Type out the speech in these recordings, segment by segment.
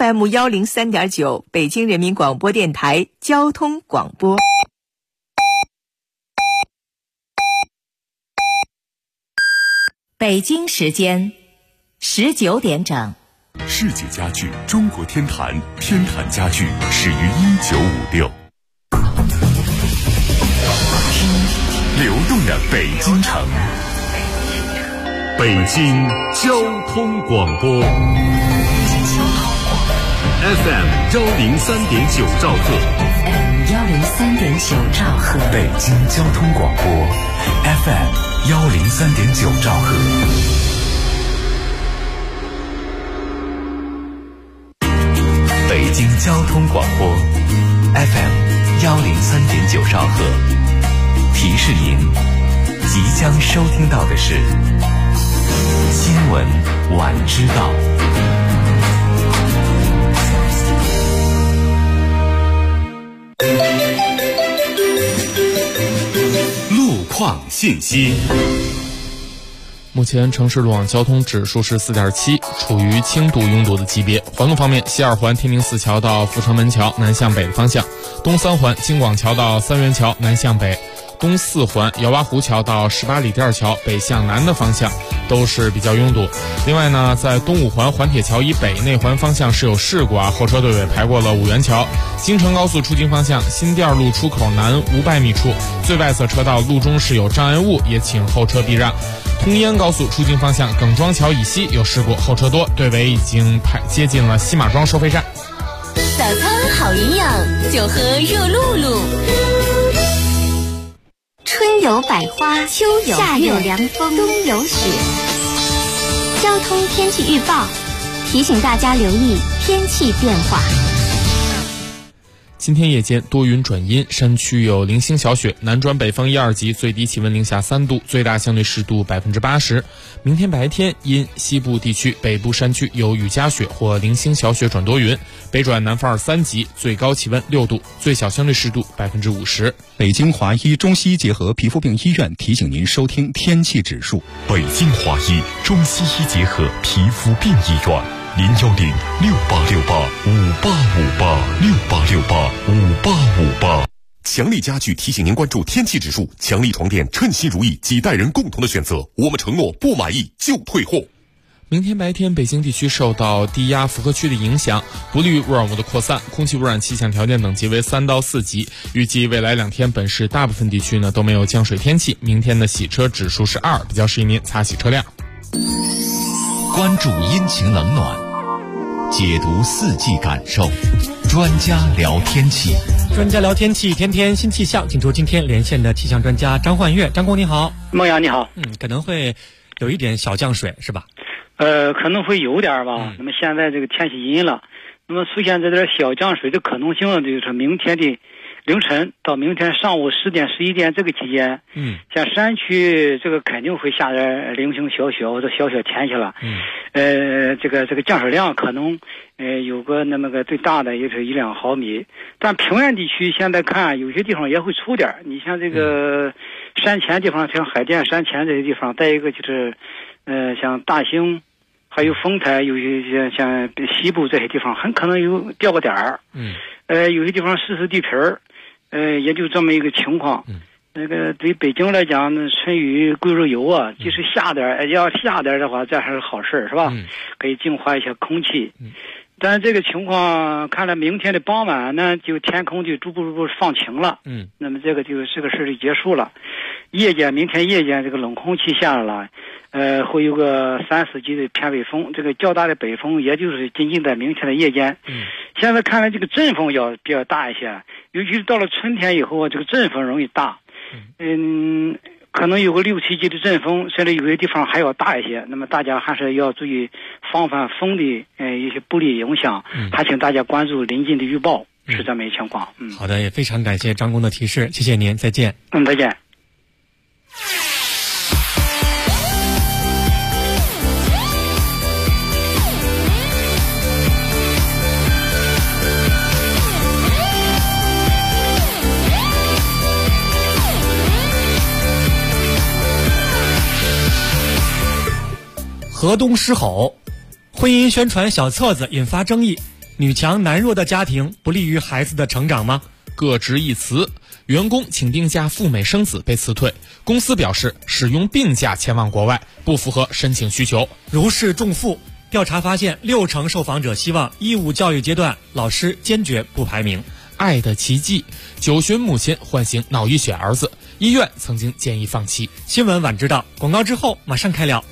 FM103.9 北京人民广播电台交通广播。北京时间19点整。 世界家具中国天坛，天坛家具始于1956。流动的北京城，北京交通广播 FM103.9 兆赫 103.9 兆赫， 北京交通广播 FM103.9 兆赫。北京交通广播 FM103.9 兆赫，提示您即将收听到的是新闻晚知道。路况信息。 目前城市路网交通指数是 4.7， 处于轻度拥堵的级别。环路方面，西二环天明寺桥到阜成门桥南向北的方向，东三环京广桥到三元桥南向北，东四环姚洼湖桥到18里店桥北向南的方向都是比较拥堵。另外呢，在东五环环铁桥以北内环方向是有事故后车队尾排过了五元桥。京承高速出京方向新店路出口南500米处最外侧车道路中是有障碍物，也请后车避让。通燕高速出京方向耿庄桥以西有事故，后车多，队尾已经接近了西马庄收费站。 早餐好营养，就喝热露露。春有百花，秋有夏有凉风，冬有雪。交通天气预报提醒大家留意天气变化。 今天夜间多云转阴，山区有零星小雪，南转北风1、2级，最低气温零下3度，最大相对湿度80%。明天白天因西部地区、北部山区有雨夹雪或零星小雪转多云，北转南风2、3级，最高气温6度，最小相对湿度50%。 北京华医中西医结合皮肤病医院提醒您收听天气指数。 北京华医中西医结合皮肤病医院，0106868586868685858。强力家具提醒您关注天气指数，强力床垫称心如意，几代人共同的选择，我们承诺不满意就退货。 明天白天，北京地区受到低压负荷区的影响，不利于污染物的扩散，空气污染气象条件等级为3到4级。预计未来2天，本市大部分地区都没有降水天气。明天的洗车指数是2，比较适宜您擦洗车辆。 关注阴晴冷暖，解读四季感受，专家聊天气。 专家聊天气，天天新气象。请出今天连线的气象专家张焕月。张工你好。 孟阳你好。 可能会有一点小降水是吧？ 可能会有点吧。那么现在这个天气阴了，那么出现这点小降水的可能性，就是明天的凌晨到明天上午10点、11点这个期间，像山区这个肯定会下点零星小雪或者小雪天气了。这个降水量可能有个那么个最大的也是1、2毫米，但平原地区现在看有些地方也会出点。你像这个山前地方，像海淀山前这些地方，再一个就是像大兴还有丰台，有一些像西部这些地方很可能有掉个点儿。有些地方湿地皮儿，也就这么一个情况。那个对北京来讲呢，春雨贵如油啊，即使下点，要下点的话，这还是好事是吧？可以净化一下空气。但这个情况看来，明天的傍晚呢，就天空就逐步放晴了。那么这个就这个事就结束了。明天夜间这个冷空气下来了，会有个3、4级的偏北风，这个较大的北风，也就是仅仅在明天的夜间。现在看来这个阵风要比较大一些，尤其是到了春天以后，这个阵风容易大。可能有个6、7级的阵风，甚至有些地方还要大一些。那么大家还是要注意防范风的一些不利影响。还请大家关注临近的预报，是这么一情况。 好的，也非常感谢张工的提示，谢谢您，再见。 再见。 河东狮吼，婚姻宣传小册子引发争议。 女强男弱的家庭不利于孩子的成长吗？ 各执一词。员工请病假赴美生子被辞退，公司表示使用病假前往国外不符合申请需求。 如释重负。调查发现，60%受访者希望义务教育阶段老师坚决不排名。 爱的奇迹，9旬母亲唤醒脑溢血儿子，医院曾经建议放弃。 新闻晚知道，广告之后马上开聊。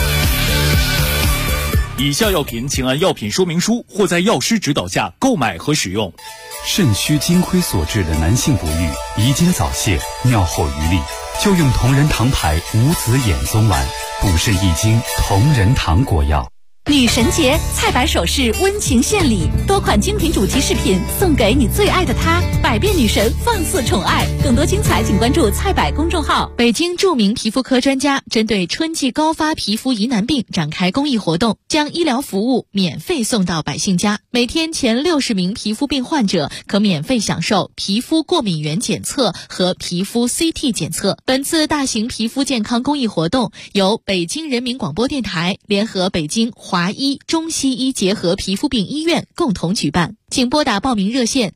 以下药品请按药品说明书或在药师指导下购买和使用。 肾虚精亏所致的男性不育、遗精早泄、尿后余力，就用同仁堂牌无籽眼松丸，补肾益精同仁堂果药。 女神节，菜百首饰温情献礼，多款精品主题饰品送给你最爱的他，百变女神放肆宠爱。更多精彩请关注菜百公众号。 北京著名皮肤科专家针对春季高发皮肤疑难病展开公益活动，将医疗服务免费送到百姓家。每天前60名皮肤病患者可免费享受皮肤过敏原检测和皮肤 CT 检测。本次大型皮肤健康公益活动由北京人民广播电台联合北京华医中西医结合皮肤病医院共同举办，请拨打报名热线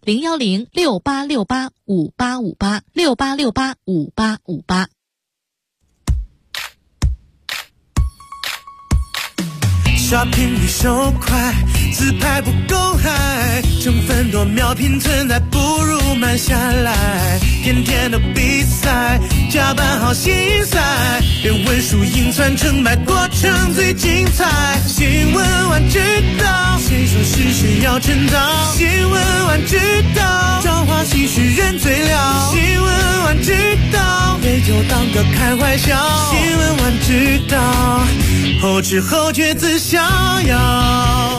01068685858 68685858。 shopping 比手快，自拍不够嗨，成分多秒拼存在，不如慢下来。天天的比赛，加班好心塞，别问输赢算成败，过程最精彩。新闻晚知道，谁说事实要趁早？新闻晚知道，朝花夕拾人最了。新闻晚知道，别就当个开怀笑。新闻晚知道，后知后觉自逍遥。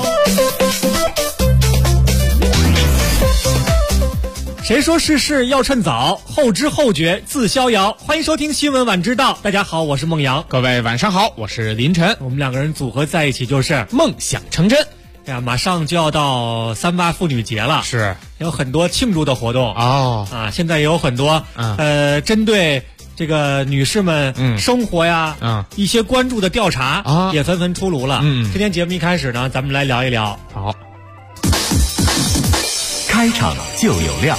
谁说事事要趁早？后知后觉自逍遥。欢迎收听新闻晚知道。大家好，我是孟阳。 各位晚上好，我是林晨。 我们两个人组合在一起就是梦想成真。 呀，马上就要到3·8妇女节了， 是有很多庆祝的活动哦。 啊，现在也有很多针对这个女士们生活呀，一些关注的调查也纷纷出炉了。今天节目一开始呢，咱们来聊一聊。 好， 开场就有料。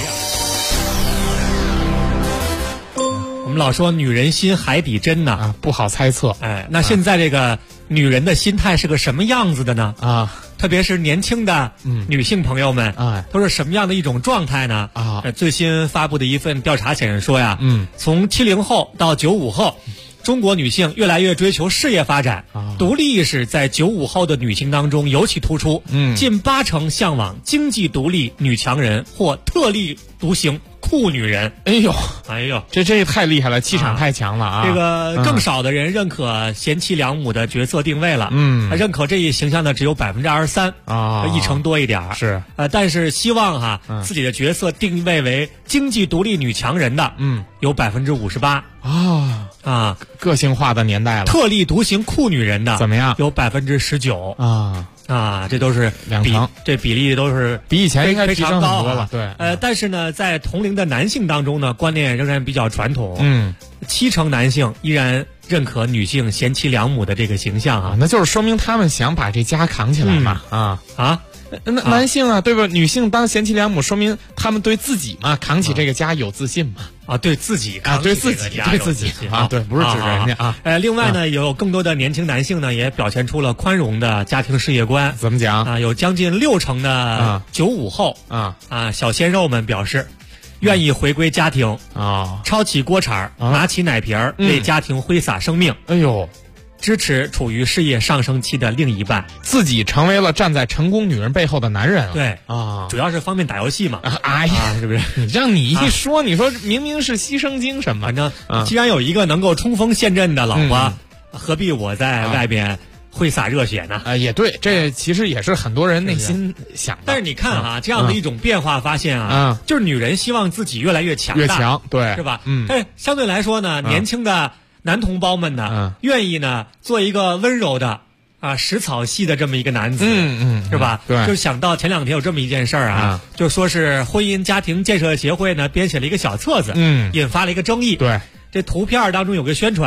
我们老说女人心海底针呐， 不好猜测。 哎，那现在这个女人的心态是个什么样子的呢？啊，特别是年轻的女性朋友们，都是什么样的一种状态呢？啊，最新发布的一份调查显示说呀，从70后到95后。中国女性越来越追求事业发展，独立意识在95后的女性当中尤其突出。近80%向往经济独立女强人或特立独行酷女人。 哎呦，这太厉害了，气场太强了啊！ 这个更少的人认可贤妻良母的角色定位了。认可这一形象的只有23%啊，1成多一点。 是但是希望自己的角色定位为经济独立女强人的，有58%啊， 个性化的年代了。 特立独行酷女人的怎么样？ 有19%啊，这都是 2成， 这比例都是比以前应该非常高了。对， 但是呢，在同龄的男性当中呢，观念仍然比较传统。70%男性依然认可女性贤妻良母的这个形象啊， 那就是说明他们想把这家扛起来嘛。那男性啊，对吧？女性当贤妻良母，说明他们对自己嘛，扛起这个家有自信嘛。 对自己扛起这个家对自己啊，对，不是指人家啊。 另外呢，有更多的年轻男性呢，也表现出了宽容的家庭事业观。 怎么讲啊？有将近60%的95后小鲜肉们表示，愿意回归家庭抄起锅铲拿起奶瓶为家庭挥洒生命。 哎呦！ 支持处于事业上升期的另一半， 自己成为了站在成功女人背后的男人。 对主要是方便打游戏嘛。 哎呀，是不是？让你一说，你说明明是牺牲精神嘛。 反正既然有一个能够冲锋陷阵的老婆，何必我在外边挥洒热血呢？ 也对，这其实也是很多人内心想的。 但是你看这样的一种变化，发现就是女人希望自己越来越强大， 越强，对， 是吧？但是相对来说呢，年轻的男同胞们呢，愿意呢做一个温柔的食草系的这么一个男子，是吧？ 对， 就想到前2天有这么一件事儿就说是婚姻家庭建设协会呢编写了一个小册子，引发了一个争议。 对， 这图片当中有个宣传，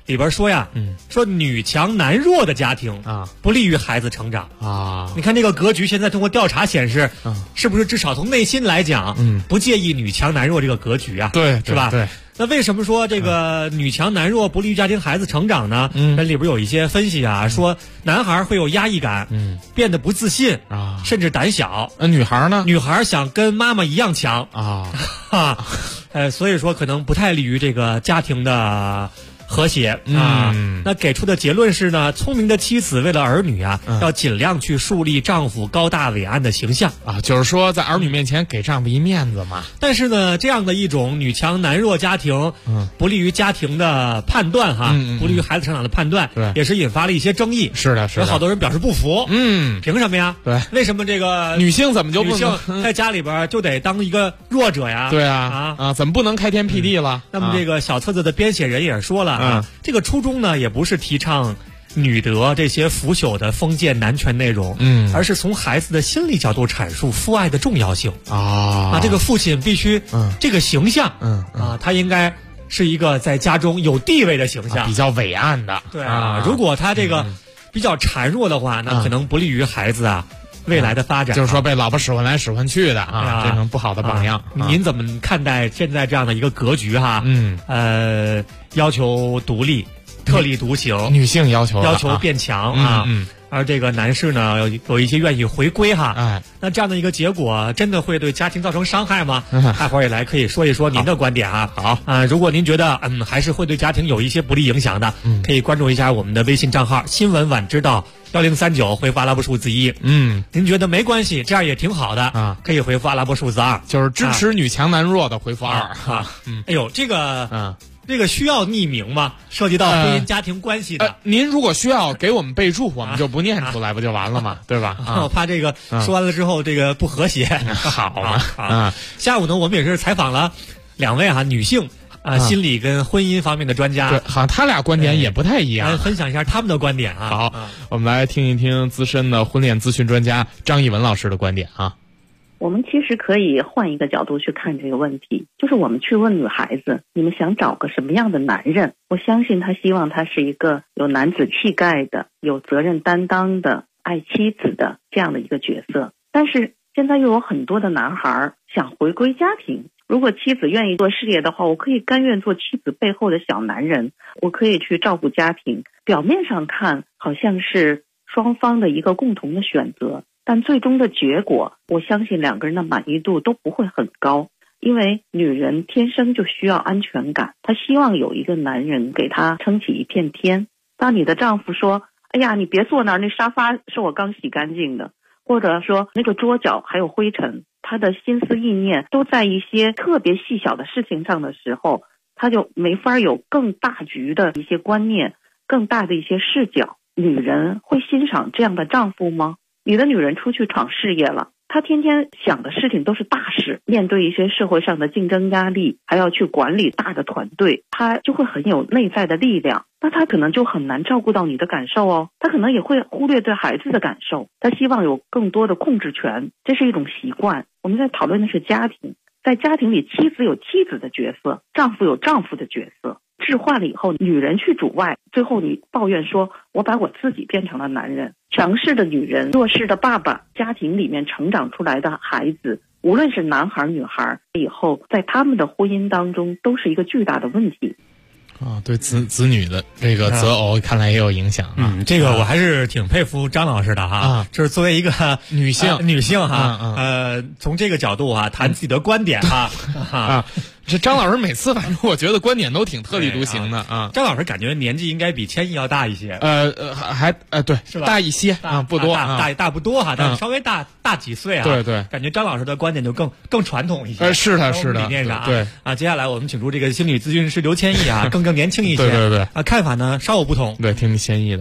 里边说呀，说女强男弱的家庭啊，不利于孩子成长啊。你看这个格局，现在通过调查显示，是不是至少从内心来讲，不介意女强男弱这个格局啊？ 对， 是吧？ 对。 那为什么说这个女强男弱不利于家庭孩子成长呢？那里边有一些分析啊，说男孩会有压抑感，变得不自信啊，甚至胆小。 女孩呢？ 女孩想跟妈妈一样强啊，所以说可能不太利于这个家庭的和谐啊。那给出的结论是呢，聪明的妻子为了儿女啊，要尽量去树立丈夫高大伟岸的形象啊，就是说在儿女面前给丈夫一面子嘛。 但是呢，这样的一种女强男弱家庭，不利于家庭的判断哈，不利于孩子成长的判断， 对， 也是引发了一些争议。 是的， 有好多人表示不服。凭什么呀？ 对， 为什么这个女性怎么就不能在家里边就得当一个弱者呀？ 对啊，怎么不能开天辟地了？ 那么这个小册子的编写人也说了啊，这个初衷呢，也不是提倡女德这些腐朽的封建男权内容，而是从孩子的心理角度阐述父爱的重要性啊。这个父亲必须，这个形象，他应该是一个在家中有地位的形象， 比较伟岸的。 对啊，如果他这个比较孱弱的话，那可能不利于孩子啊未来的发展。 就是说被老婆使唤来使唤去的啊，这种不好的榜样。 您怎么看待现在这样的一个格局哈？要求独立。特立独行， 女性要求变强啊，而这个男士呢，有一些愿意回归哈，那这样的一个结果，真的会对家庭造成伤害吗？大伙儿也来可以说一说您的观点哈。 好啊，如果您觉得还是会对家庭有一些不利影响的，可以关注一下我们的微信账号新闻晚知道1039，回复阿拉伯数字1。您觉得没关系，这样也挺好的啊，可以回复阿拉伯数字2， 就是支持女强男弱的回复2 啊。哎呦，这个需要匿名吗？涉及到婚姻家庭关系的， 您如果需要给我们备注，我们就不念出来，不就完了吗？对吧？ 我怕这个说完了之后，这个不和谐。 好啊， 下午呢，我们也是采访了2位女性心理跟婚姻方面的专家， 对，好像他俩观点也不太一样， 来分享一下他们的观点啊。 好，我们来听一听资深的婚恋咨询专家张艺文老师的观点啊。 我们其实可以换一个角度去看这个问题，就是我们去问女孩子，你们想找个什么样的男人？我相信他希望他是一个有男子气概的、有责任担当的、爱妻子的这样的一个角色。但是现在又有很多的男孩想回归家庭，如果妻子愿意做事业的话，我可以甘愿做妻子背后的小男人，我可以去照顾家庭。表面上看好像是双方的一个共同的选择，但最终的结果，我相信2个人的满意度都不会很高，因为女人天生就需要安全感，她希望有一个男人给她撑起一片天。当你的丈夫说，哎呀，你别坐那儿，那沙发是我刚洗干净的，或者说那个桌角还有灰尘，他的心思意念都在一些特别细小的事情上的时候，他就没法有更大局的一些观念，更大的一些视角。女人会欣赏这样的丈夫吗？你的女人出去闯事业了，她天天想的事情都是大事，面对一些社会上的竞争压力，还要去管理大的团队，她就会很有内在的力量，那她可能就很难照顾到你的感受哦，她可能也会忽略对孩子的感受，她希望有更多的控制权，这是一种习惯。我们在讨论的是家庭，在家庭里，妻子有妻子的角色，丈夫有丈夫的角色，置换了以后，女人去主外，最后你抱怨说我把我自己变成了男人。强势的女人，弱势的爸爸，家庭里面成长出来的孩子，无论是男孩女孩，以后在他们的婚姻当中都是一个巨大的问题啊。对子女的这个择偶看来也有影响啊。 这个我还是挺佩服张老师的哈，就是作为一个女性哈，从这个角度啊谈自己的观点哈这张老师每次反正我觉得观点都挺特立独行的啊。 张老师感觉年纪应该比千亿要大一些， 对， 是吧？ 大一些啊，不多， 大不多哈，但是稍微大几岁啊。 对， 感觉张老师的观点就更传统一些。 是的， 理念上对啊。接下来我们请出这个心理咨询师刘千亿啊，更年轻一些。 对啊，看法呢稍有不同。 对，听千亿的。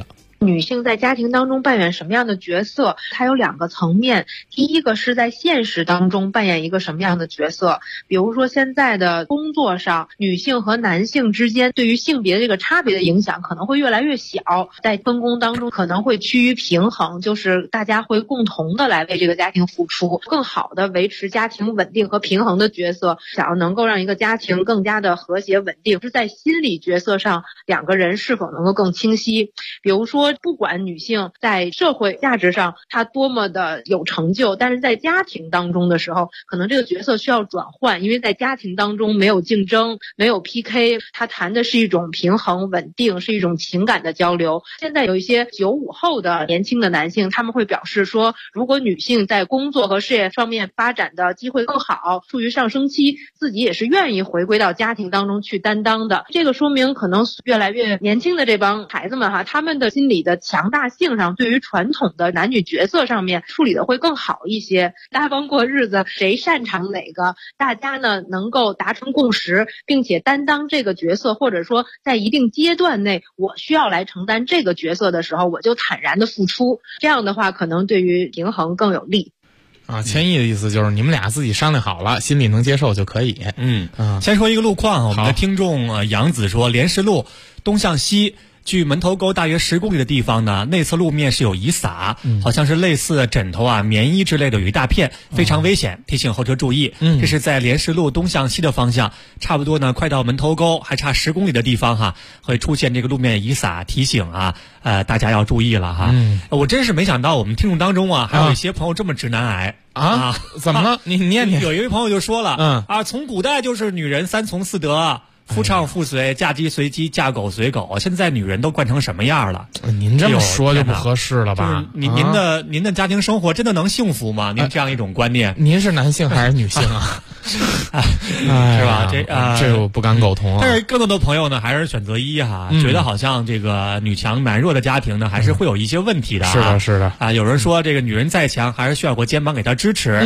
女性在家庭当中扮演什么样的角色，它有2个层面。第一个是在现实当中扮演一个什么样的角色，比如说现在的工作上，女性和男性之间对于性别这个差别的影响可能会越来越小，在分工当中可能会趋于平衡，就是大家会共同的来为这个家庭付出，更好的维持家庭稳定和平衡的角色，想要能够让一个家庭更加的和谐稳定，是在心理角色上2个人是否能够更清晰。比如说不管女性在社会价值上她多么的有成就，但是在家庭当中的时候，可能这个角色需要转换，因为在家庭当中没有竞争，没有 PK， 它谈的是一种平衡稳定，是一种情感的交流。现在有一些95后的年轻的男性，他们会表示说，如果女性在工作和事业方面发展的机会更好，处于上升期，自己也是愿意回归到家庭当中去担当的。这个说明可能越来越年轻的这帮孩子们他们的心理的强大性上，对于传统的男女角色上面处理的会更好一些。大方过日子，谁擅长哪个，大家呢能够达成共识，并且担当这个角色，或者说在一定阶段内我需要来承担这个角色的时候，我就坦然的付出，这样的话可能对于平衡更有利。 千亿的意思就是你们俩自己商量好了，心里能接受就可以。 先说一个路况，我们的听众杨子说，莲石路东向西距门头沟大约10公里的地方呢，内侧路面是有遗撒，好像是类似枕头啊、棉衣之类的有一大片，非常危险，提醒后车注意。这是在莲石路东向西的方向，差不多呢快到门头沟还差10公里的地方会出现这个路面遗撒，提醒大家要注意了我真是没想到我们听众当中还有一些朋友这么直男癌怎么了？你念念。 有一位朋友就说了从古代就是女人3从4德。夫唱妇随，嫁鸡随鸡，嫁狗随狗。现在女人都惯成什么样了？ 您这么说就不合适了吧？ 您的家庭生活真的能幸福吗？您这样一种观念， 您是男性还是女性啊？ 是吧？ 这我不敢苟同。 但是更多的朋友呢，还是选择一觉得好像这个女强男弱的家庭呢，还是会有一些问题的。 是的。 有人说这个女人再强，还是需要个肩膀给她支持。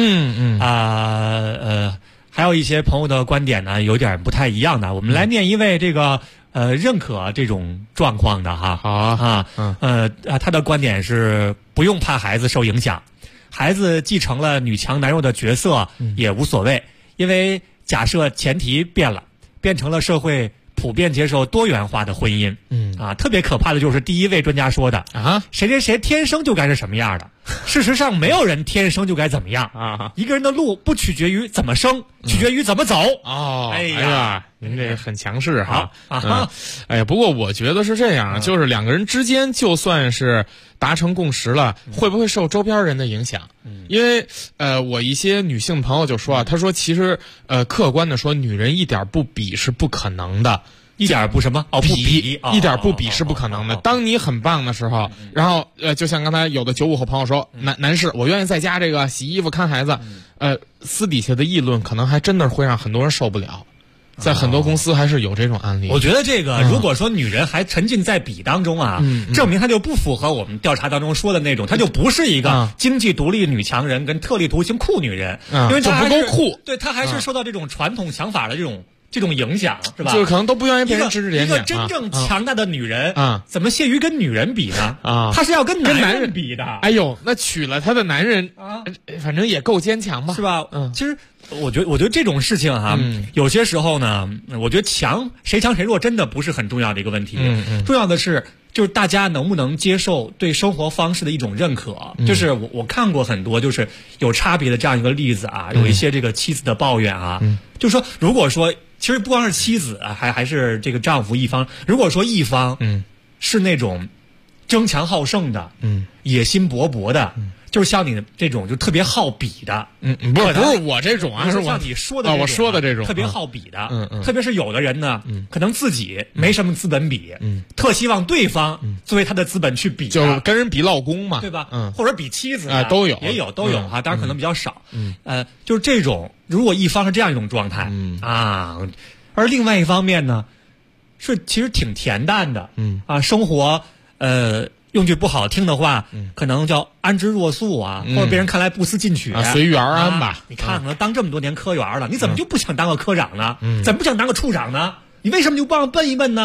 还有一些朋友的观点呢，有点不太一样的。我们来念一位这个认可这种状况的他的观点是不用怕孩子受影响，孩子继承了女强男弱的角色也无所谓，因为假设前提变了，变成了社会普遍接受多元化的婚姻。特别可怕的就是第一位专家说的谁天生就该是什么样的。事实上没有人天生就该怎么样一个人的路不取决于怎么生，取决于怎么走。 哎呀，您这很强势不过我觉得是这样，就是2个人之间就算是达成共识了，会不会受周边人的影响？因为我一些女性朋友就说她说其实客观的说，女人一点不比是不可能的。 一点不什么不比， 一点不比是不可能的。当你很棒的时候，然后就像刚才有的95后朋友说，男士我愿意在家这个洗衣服看孩子，私底下的议论可能还真的会让很多人受不了。在很多公司还是有这种案例。 我觉得这个如果说女人还沉浸在比当中证明她就不符合我们调查当中说的那种，她就不是一个经济独立女强人跟特立独行酷女人，因为她不够酷， 对，她还是受到这种传统想法的这种影响，是吧？ 就是可能都不愿意被人指指点点。 一个真正强大的女人怎么屑于跟女人比呢？她是要跟男人比的。 哎呦，那娶了她的男人反正也够坚强吧， 是吧？其实我觉得这种事情有些时候呢，我觉得谁强谁弱真的不是很重要的一个问题。重要的是就是大家能不能接受对生活方式的一种认可。就是我看过很多就是有差别的这样一个例子有一些这个妻子的抱怨就是说如果说其实不光是妻子还是这个丈夫一方，如果说一方是那种争强好胜的野心勃勃的就是像你这种就特别好比的不是我这种是像你说的我说的这种特别好比的特别是有的人呢可能自己没什么资本比特希望对方作为他的资本去比就跟人比老公嘛， 对吧或者比妻子都有当然可能比较少就是这种如果一方是这样一种状态而另外一方面呢是其实挺恬淡的生活用句不好听的话可能叫安之若素或者别人看来不思进取随遇而安吧你看看当这么多年科员了，你怎么就不想当个科长呢怎么不想当个处长呢？你为什么就不让奔一奔呢？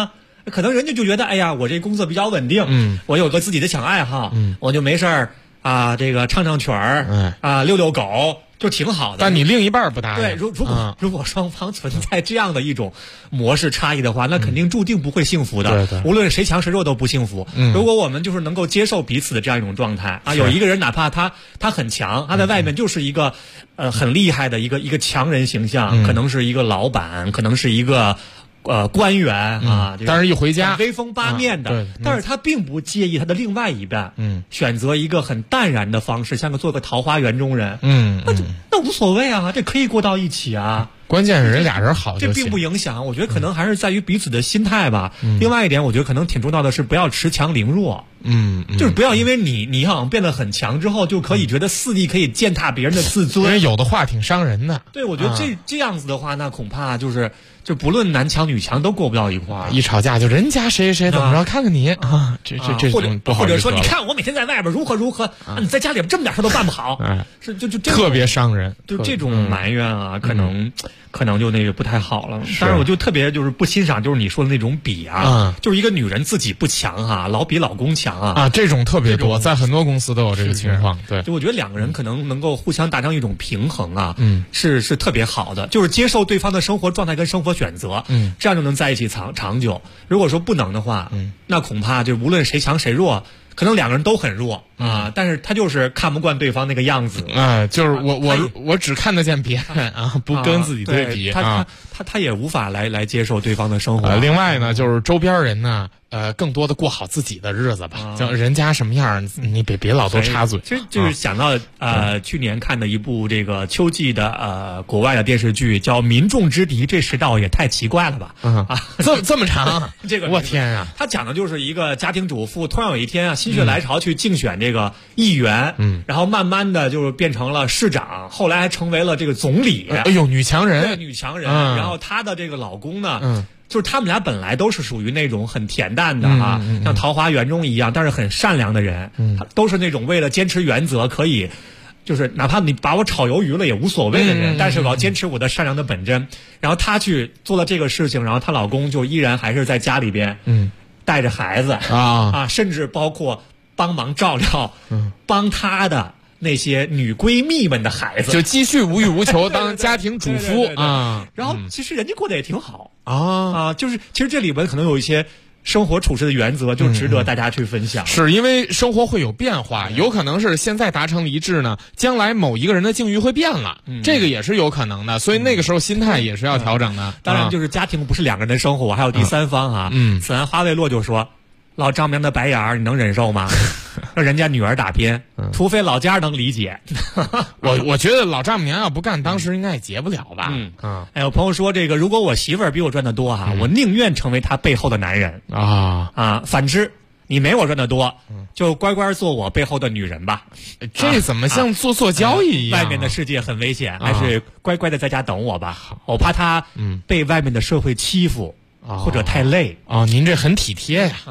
可能人家就觉得，哎呀，我这工作比较稳定，我有个自己的小爱好，我就没事儿啊，这个唱唱曲儿，遛遛狗。就挺好的， 但你另一半不答应。 对，如果双方存在这样的一种模式差异的话，那肯定注定不会幸福的。 对， 无论谁强谁弱都不幸福。如果我们就是能够接受彼此的这样一种状态啊，有一个人哪怕他很强，他在外面就是一个很厉害的一个强人形象，可能是一个老板，可能是一个。官员啊， 但是一回家威风八面的，但是他并不介意他的另外一半，选择一个很淡然的方式，像做个桃花源中人，那无所谓啊，这可以过到一起啊。 关键是人俩人好就行， 这并不影响。我觉得可能还是在于彼此的心态吧。另外一点，我觉得可能挺重要的是不要恃强凌弱。就是不要因为你好像变得很强之后，就可以觉得肆意可以践踏别人的自尊。 因为有的话挺伤人的。 对，我觉得这样子的话，那恐怕就不论男强女强都过不到一块儿。 一吵架就人家谁怎么着，看看你啊，这种不好。 或者说，你看我每天在外边如何你在家里这么点事都办不好，是就特别伤人。 就这种埋怨啊，可能就那个不太好了。但是我就特别就是不欣赏，就是你说的那种比啊，就是一个女人自己不强哈，老比老公强啊， 这种特别多，在很多公司都有这个情况。对， 就我觉得两个人可能能够互相达成一种平衡啊，是特别好的，就是接受对方的生活状态跟生活选择，这样就能在一起长久。如果说不能的话，那恐怕就无论谁强谁弱。可能两个人都很弱啊，但是他就是看不惯对方那个样子啊，就是我只看得见别人啊，不跟自己对比啊，他也无法来接受对方的生活。 另外呢，就是周边人呢，更多的过好自己的日子吧，就人家什么样，你别老多插嘴。 其实就是想到去年看的一部这个秋季的国外的电视剧，叫《民众之敌》，这世道也太奇怪了吧？ 这么长， 这个我天啊！ 他讲的就是一个家庭主妇，突然有一天啊，心血来潮去竞选这个议员，然后慢慢的就是变成了市长，后来还成为了这个总理。 哎呦，女强人， 女强人。然后她的这个老公呢，就是他们俩本来都是属于那种很恬淡的啊，像桃花源中一样，但是很善良的人，都是那种为了坚持原则可以。就是哪怕你把我炒鱿鱼了也无所谓的人，但是我要坚持我的善良的本真。然后她去做了这个事情，然后她老公就依然还是在家里边，带着孩子甚至包括帮忙照料，帮她的那些女闺蜜们的孩子， 就继续无欲无求当家庭主妇啊。 然后其实人家过得也挺好就是其实这里边可能有一些。生活处事的原则就值得大家去分享， 是因为生活会有变化，有可能是现在达成了一致呢，将来某一个人的境遇会变了，这个也是有可能的，所以那个时候心态也是要调整的。 当然，就是家庭不是两个人的生活，还有第三方啊。此安花未落就说，老丈母娘的白眼儿你能忍受吗？让人家女儿打拼，除非老家能理解。 我觉得老丈母娘要不干，当时应该也结不了吧。 有朋友说这个，如果我媳妇儿比我赚得多我宁愿成为她背后的男人反之，你没我赚得多，就乖乖做我背后的女人吧。 这怎么像做交易一样？ 外面的世界很危险，还是乖乖的在家等我吧。我怕她被外面的社会欺负。或者太累您这很体贴呀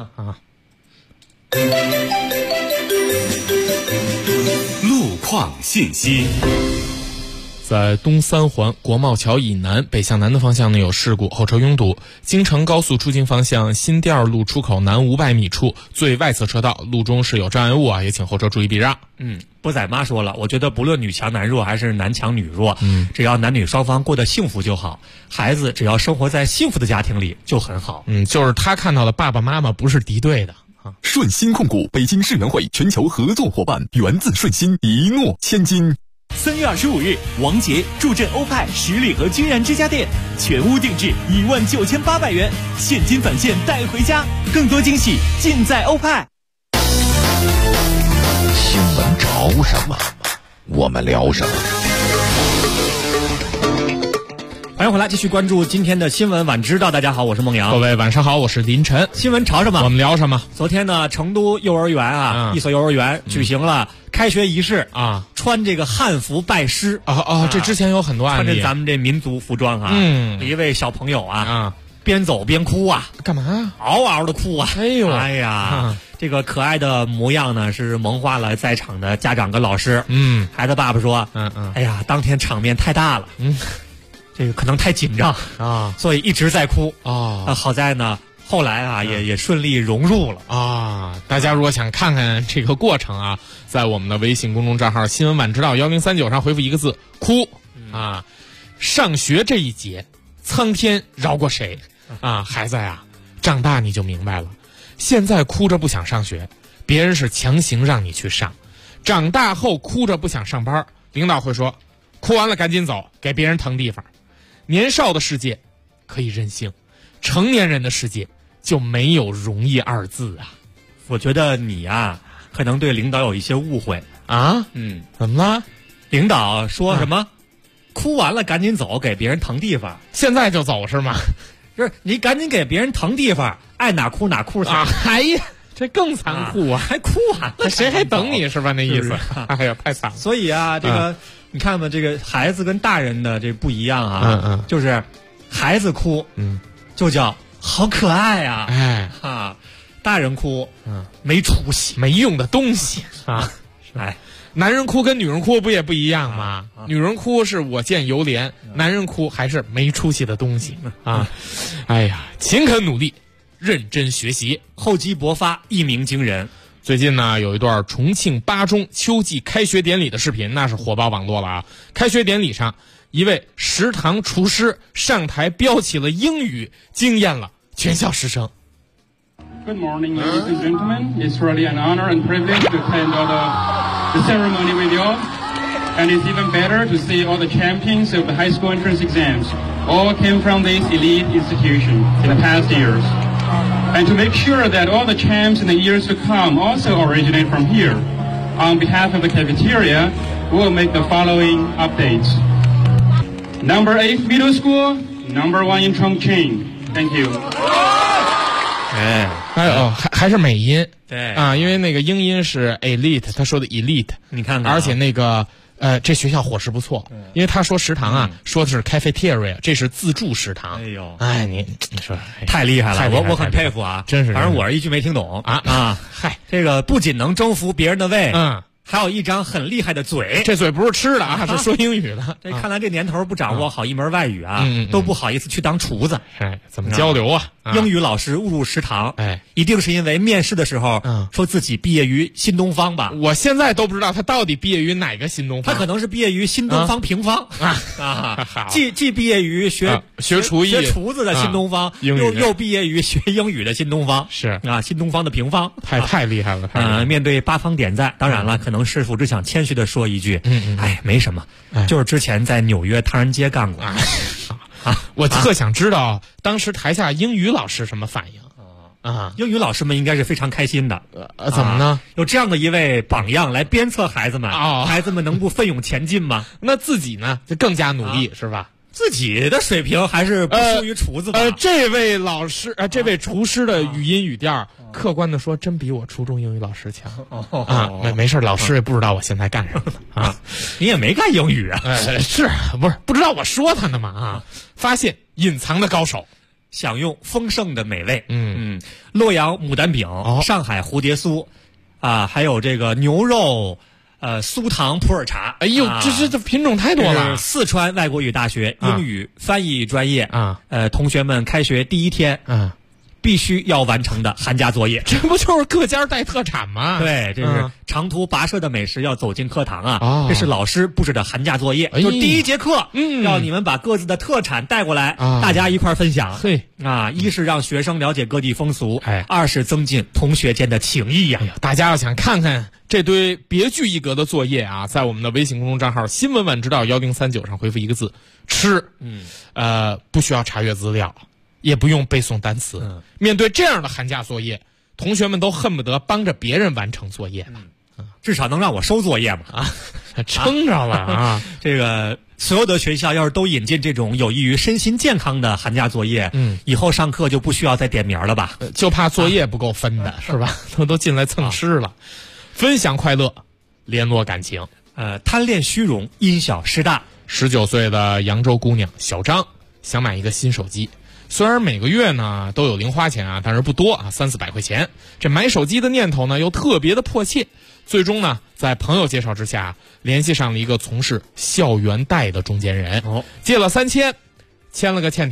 路况信息。 在东三环国贸桥以南北向南的方向呢有事故，后车拥堵。京承高速出京方向新店二路出口南500米处最外侧车道路中是有障碍物也请后车注意避让。 波仔妈说了，我觉得不论女强男弱还是男强女弱，只要男女双方过得幸福就好，孩子只要生活在幸福的家庭里就很好。 就是他看到的爸爸妈妈不是敌对的。 顺鑫控股北京世园会全球合作伙伴，源自顺鑫，一诺千金。 3月25日，王杰助阵欧派十里河君然之家店，全屋定制19800元，现金返现带回家，更多惊喜尽在欧派。 新闻潮什么，我们聊什么。 欢迎回来，继续关注今天的新闻晚知道。大家好，我是孟阳。 各位晚上好，我是林晨。 新闻潮什么， 我们聊什么？ 昨天呢，成都幼儿园一所幼儿园举行了开学仪式穿这个汉服拜师这之前有很多案例， 穿着咱们这民族服装一位小朋友边走边哭干嘛嗷嗷的哭哎呀这个可爱的模样呢是萌化了在场的家长跟老师。孩子爸爸说哎呀，当天场面太大了这个可能太紧张所以一直在哭好在呢后来啊，也顺利融入了啊。大家如果想看看这个过程啊，在我们的微信公众账号新闻晚知道1039上回复一个字哭啊。上学这一节，苍天饶过谁啊？孩子呀，长大你就明白了。现在哭着不想上学，别人是强行让你去上；长大后哭着不想上班，领导会说哭完了赶紧走，给别人腾地方。年少的世界可以任性，成年人的世界就没有容易二字啊。 我觉得你啊，可能对领导有一些误会啊。怎么了？ 领导说什么？哭完了赶紧走，给别人腾地方。 现在就走是吗？ 就是你赶紧给别人腾地方，爱哪哭哪哭去啊！哎呀，这更残酷啊！ 还哭完了， 谁还等你是吧？那意思。哎呀，太惨了。 所以啊，这个你看吧，这个孩子跟大人的这不一样啊。就是孩子哭，就叫好可爱啊！ 哎啊，大人哭，没出息， 没用的东西啊！ 哎。 男人哭跟女人哭不也不一样吗？女人哭是我见犹怜，男人哭还是没出息的东西啊！哎呀，勤恳努力，认真学习， 厚积薄发，一鸣惊人。 最近呢，有一段重庆八中秋季开学典礼的视频，那是火爆网络了啊！开学典礼上，一位食堂厨师上台飙起了英语，惊艳了全校师生。 Good morning, ladies and gentlemen. It's really an honor and privilege to attend all the ceremony with you all. And it's even better to see all the champions of the high school entrance exams. All came from this elite institution in the past years. And to make sure that all the champs in the years to come also originate from here, on behalf of the cafeteria, we will make the following updates. Number 8 Middle School, number 1 in Chongqing. Thank you. 还有还是美音， 对啊，因为那个英音是 elite， 他说的 elite， 你看看， 而且那个这学校伙食不错，因为他说食堂啊，说的是 cafeteria， 这是自助食堂。 哎呦， 哎，你说太厉害了，我很佩服啊， 真是。 反正我是一句没听懂啊。 嗨， 这个不仅能征服别人的胃，还有一张很厉害的嘴， 这嘴不是吃的啊，是说英语的。 这看来这年头不掌握好一门外语啊，都不好意思去当厨子。 哎，怎么交流啊？ 英语老师误入食堂，一定是因为面试的时候说自己毕业于新东方吧？ 我现在都不知道他到底毕业于哪个新东方。 他可能是毕业于新东方平方啊，既毕业于学厨艺学厨子的新东方，又毕业于学英语的新东方， 是啊，新东方的平方， 太厉害了。 面对八方点赞，当然了，可能师傅只想谦虚的说一句，哎，没什么，就是之前在纽约唐人街干过。 我特想知道当时台下英语老师什么反应啊？ 英语老师们应该是非常开心的。 怎么呢？ 有这样的一位榜样来鞭策孩子们，孩子们能不奋勇前进吗？ 那自己呢，就更加努力，是吧？ 自己的水平还是不输于厨子的。 这位老师这位厨师的语音语调，客观的说，真比我初中英语老师强啊！没事，老师也不知道我现在干什么啊。 你也没干英语啊？ 是不知道我说他呢嘛啊？发现隐藏的高手， 享用丰盛的美味。洛阳牡丹饼，上海蝴蝶酥，还有这个牛肉。酥糖普洱茶， 哎呦，这品种太多了。 四川外国语大学英语翻译专业同学们开学第一天，必须要完成的寒假作业。 这不就是各家带特产吗？ 对，这是长途跋涉的美食要走进课堂啊！这是老师布置的寒假作业，就第一节课，让你们把各自的特产带过来，大家一块分享。 对一是让学生了解各地风俗，二是增进同学间的情谊呀。 大家要想看看这堆别具一格的作业啊，在我们的微信公众账号新闻晚知道1039上回复一个字吃。不需要查阅资料，也不用背诵单词。面对这样的寒假作业，同学们都恨不得帮着别人完成作业了。 至少能让我收作业嘛撑着了这个所有的学校要是都引进这种有益于身心健康的寒假作业，以后上课就不需要再点名了吧？ 就怕作业不够分的是吧？都进来蹭吃了。分享快乐，联络感情。 贪恋虚荣，因小失大。 19岁的扬州姑娘小张想买一个新手机，虽然每个月呢都有零花钱但是不多300-400块钱。这买手机的念头呢又特别的迫切，最终呢在朋友介绍之下联系上了一个从事校园贷的中间人，借了3000，签了个欠条，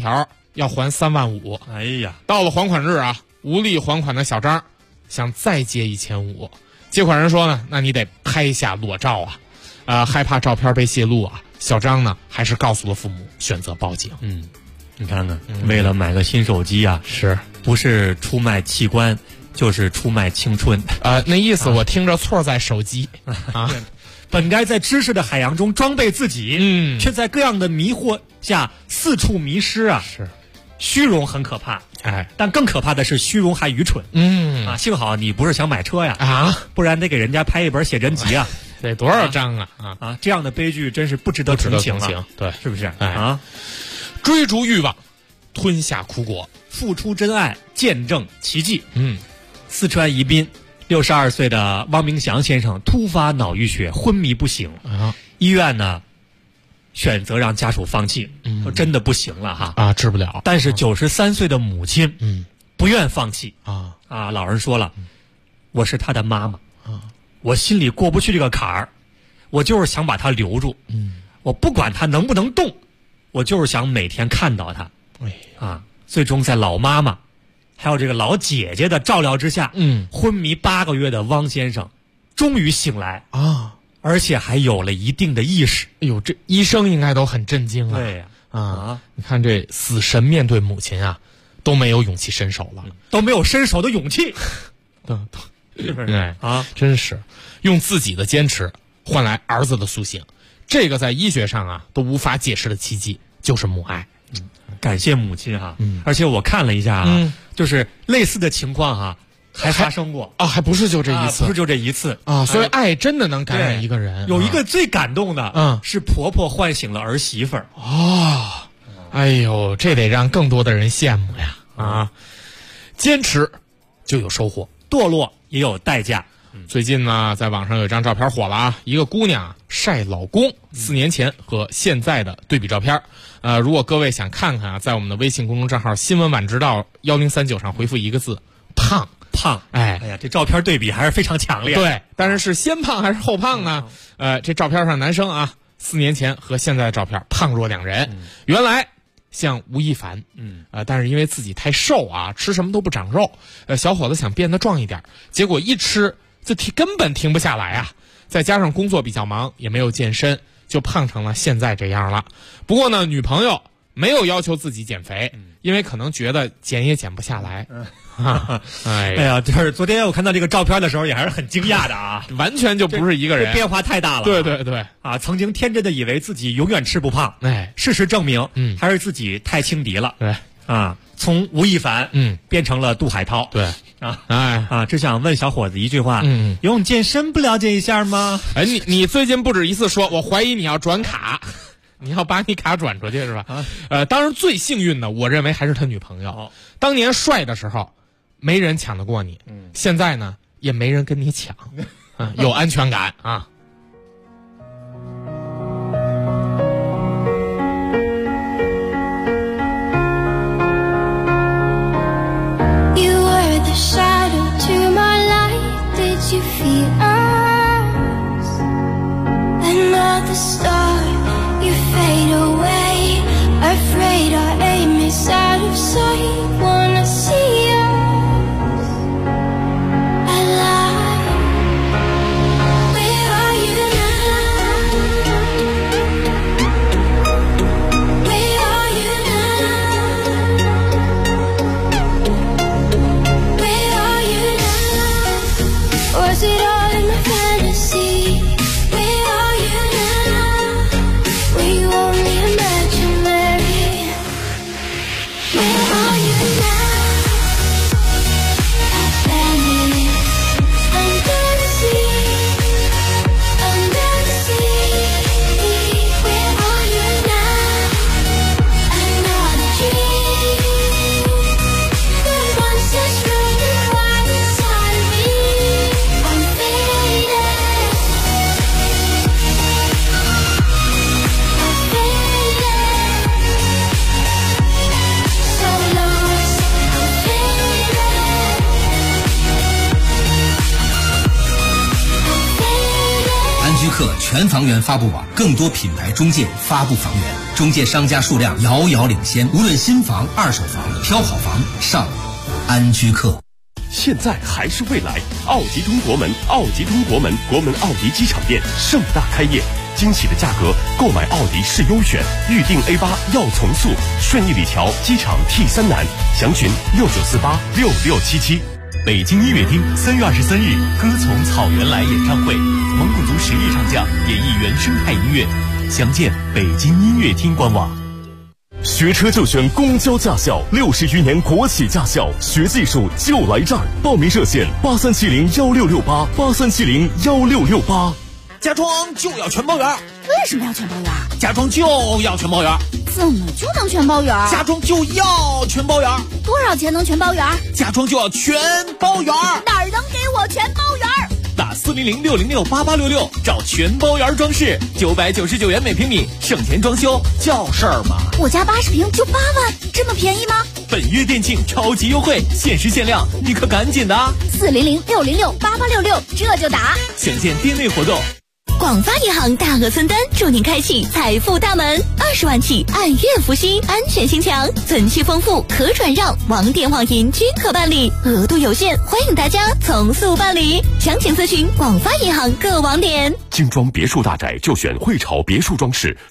要还3万5。 哎呀， 到了还款日啊，无力还款的小张想再借1500，借款人说呢，那你得拍下裸照啊，害怕照片被泄露啊，小张呢还是告诉了父母，选择报警。 你看看，为了买个新手机啊， 是不是出卖器官，就是出卖青春那意思我听着错在手机啊。 本该在知识的海洋中装备自己，却在各样的迷惑下四处迷失啊！ 是， 虚荣很可怕，但更可怕的是虚荣还愚蠢。幸好你不是想买车呀，不然得给人家拍一本写真集啊， 得多少张啊！ 这样的悲剧真是不值得同情啊！ 对， 是不是追逐欲望，吞下苦果， 付出真爱，见证奇迹。四川宜宾62岁的汪明祥先生突发脑淤血，昏迷不醒医院呢选择让家属放弃，说真的不行了治不了。 但是93岁的母亲不愿放弃老人说了，我是他的妈妈我心里过不去这个坎儿，我就是想把他留住我不管他能不能动，我就是想每天看到他最终在老妈妈还有这个老姐姐的照料之下，昏迷8个月的汪先生终于醒来而且还有了一定的意识。 哎呦，这医生应该都很震惊啊！ 对你看这死神面对母亲啊，都没有勇气伸手了， 都没有伸手的勇气，是不是真是用自己的坚持换来儿子的苏醒，这个在医学上都无法解释的奇迹，就是母爱。 感谢母亲而且我看了一下就是类似的情况还发生过还不是就这一次， 不是就这一次所以爱真的能感染一个人。 有一个最感动的是婆婆唤醒了儿媳妇儿哎呦，这得让更多的人羡慕呀坚持就有收获， 堕落也有代价。 最近呢，在网上有一张照片火了一个姑娘晒老公4年前和现在的对比照片。如果各位想看看在我们的微信公众账号新闻晚知道1039上回复一个字胖。 哎呀，这照片对比还是非常强烈。 对，但是是先胖还是后胖呢？这照片上男生4年前和现在的照片胖若两人。原来像吴亦凡，但是因为自己太瘦吃什么都不长肉，小伙子想变得壮一点，结果一吃就根本停不下来再加上工作比较忙，也没有健身，就胖成了现在这样了。不过呢，女朋友没有要求自己减肥，因为可能觉得减也减不下来。 哎呀，就是昨天我看到这个照片的时候，也还是很惊讶的完全就不是一个人， 变化太大了。 对对对曾经天真的以为自己永远吃不胖，事实证明，还是自己太轻敌了。 对从吴亦凡变成了杜海涛。 对只想问小伙子一句话，游泳健身不了解一下吗？ 你最近不止一次说，我怀疑你要转卡。你要把你卡转出去是吧？当然最幸运的，我认为还是他女朋友。当年帅的时候，没人抢得过你，现在呢，也没人跟你抢，有安全感 You were the shadow to my light. Did you feel us? Another star.You fade away, afraid our aim is out of sight. Wanna see us alive. Where are 全房源发布网，更多品牌中介发布房源，中介商家数量遥遥领先。无论新房、二手房，挑好房上安居客。 现在还是未来，奥迪通国门，奥迪通国门，国门奥迪机场店盛大开业，惊喜的价格，购买奥迪是优选，预定 A8要从速，顺义里桥机场 T3南，详询69486677。 北京音乐厅3月23日，歌从草原来演唱会，蒙古族实力唱将演绎原生态音乐，详见北京音乐厅官网。 学车就选公交驾校，60余年国企驾校，学技术就来这儿。报名热线83701668，83701668。 家装就要全包圆。 为什么要全包圆？ 家装就要全包圆。 怎么就能全包圆？ 家装就要全包圆。 多少钱能全包圆？ 家装就要全包圆。 哪儿能给我全包圆？ 打400-606-8866找全包圆装饰，999元每平米，省钱装修叫事儿吗？ 我家80平就8万，这么便宜吗？ 本月店庆超级优惠，限时限量，你可赶紧的 ！400-606-8866，这就打。 详见店内活动。 广发银行大额分担，祝您开启财富大门，20万起按月付息，安全性强，存期丰富，可转让，网点网银均可办理，额度有限，欢迎大家从速办理。详情咨询广发银行各网点。 精装别墅大宅就选汇潮别墅装饰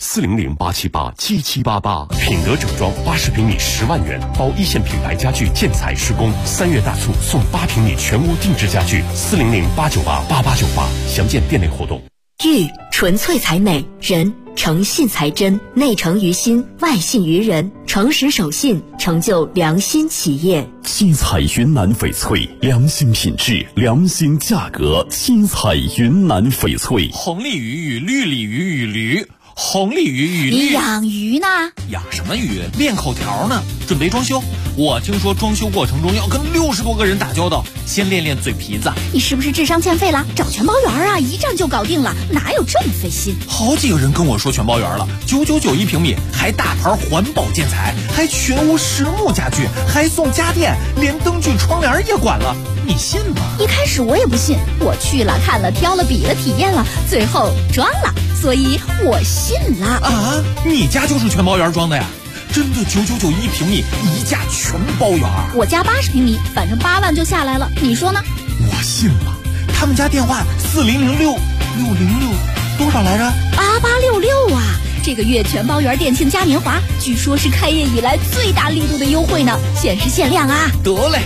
，400-878-7788，品德整装80平米10万元，包一线品牌家具建材施工，3月大促送8平米全屋定制家具，400-898-8898，详见店内活动。 玉纯粹才美，人诚信才真，内诚于心，外信于人，诚实守信，成就良心企业。 新彩云南翡翠，良心品质，良心价格。新彩云南翡翠。 红鲤鱼与绿鲤鱼与驴，红鲤鱼与绿。 你养鱼呢？ 养什么鱼？练口条呢，准备装修。我听说装修过程中要跟60多个人打交道，先练练嘴皮子。 你是不是智商欠费了？找全包圆啊，一站就搞定了，哪有这么费心？ 好几个人跟我说全包圆了，999一平米，还大牌环保建材，还全屋实木家具，还送家电，连灯具窗帘也管了，你信吗？ 一开始我也不信，我去了看了挑了比了体验了，最后装了，所以我信了。 啊，你家就是全包圆装的呀？真的999一平米，一价全包圆。 我家80平米，反正8万就下来了，你说呢？ 我信了。他们家电话4006606多少来着 ？8866啊！这个月全包圆店庆嘉年华，据说是开业以来最大力度的优惠呢，限时限量啊！ 得嘞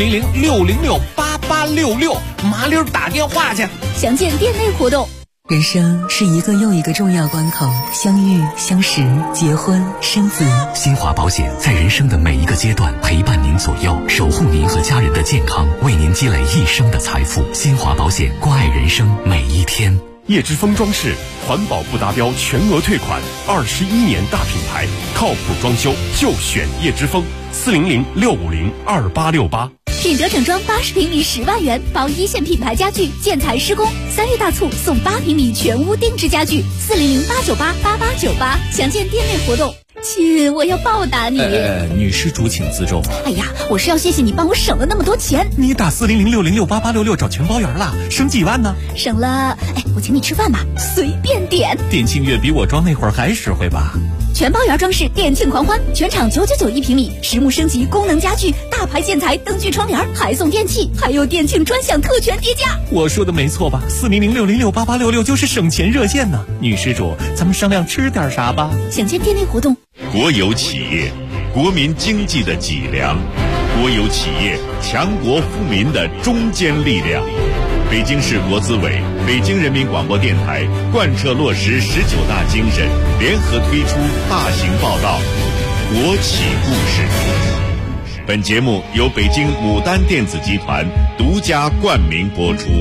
，400668866，麻溜打电话去。 详见店内活动。 人生是一个又一个重要关口，相遇、相识、结婚、生子。 新华保险在人生的每一个阶段陪伴您左右，守护您和家人的健康，为您积累一生的财富。新华保险，关爱人生每一天。 叶之峰装饰，环保不达标全额退款，21年大品牌，靠谱装修就选叶之峰，400-650-2868。 品德整装80平米10万元，包一线品牌家具建材施工，3月大促送8平米全屋定制家具，400-898-8898，详见店内活动。亲，我要报答你。 女施主请自重。 哎呀，我是要谢谢你帮我省了那么多钱。 你打400-606-8866找全包圆了，省几万呢？ 省了，我请你吃饭吧，随便点。 店庆月比我装那会儿还实惠吧？ 全包圆装饰店庆狂欢，全场999一平米，实木升级功能家具，大牌建材，灯具窗帘，还送电器，还有店庆专享特权叠加。 我说的没错吧？400-606-8866就是省钱热线呢。女施主，咱们商量吃点啥吧？ 详见店内活动。 国有企业，国民经济的脊梁；国有企业，强国富民的中坚力量。北京市国资委、北京人民广播电台贯彻落实19大精神，联合推出大型报道《国企故事》。本节目由北京牡丹电子集团独家冠名播出。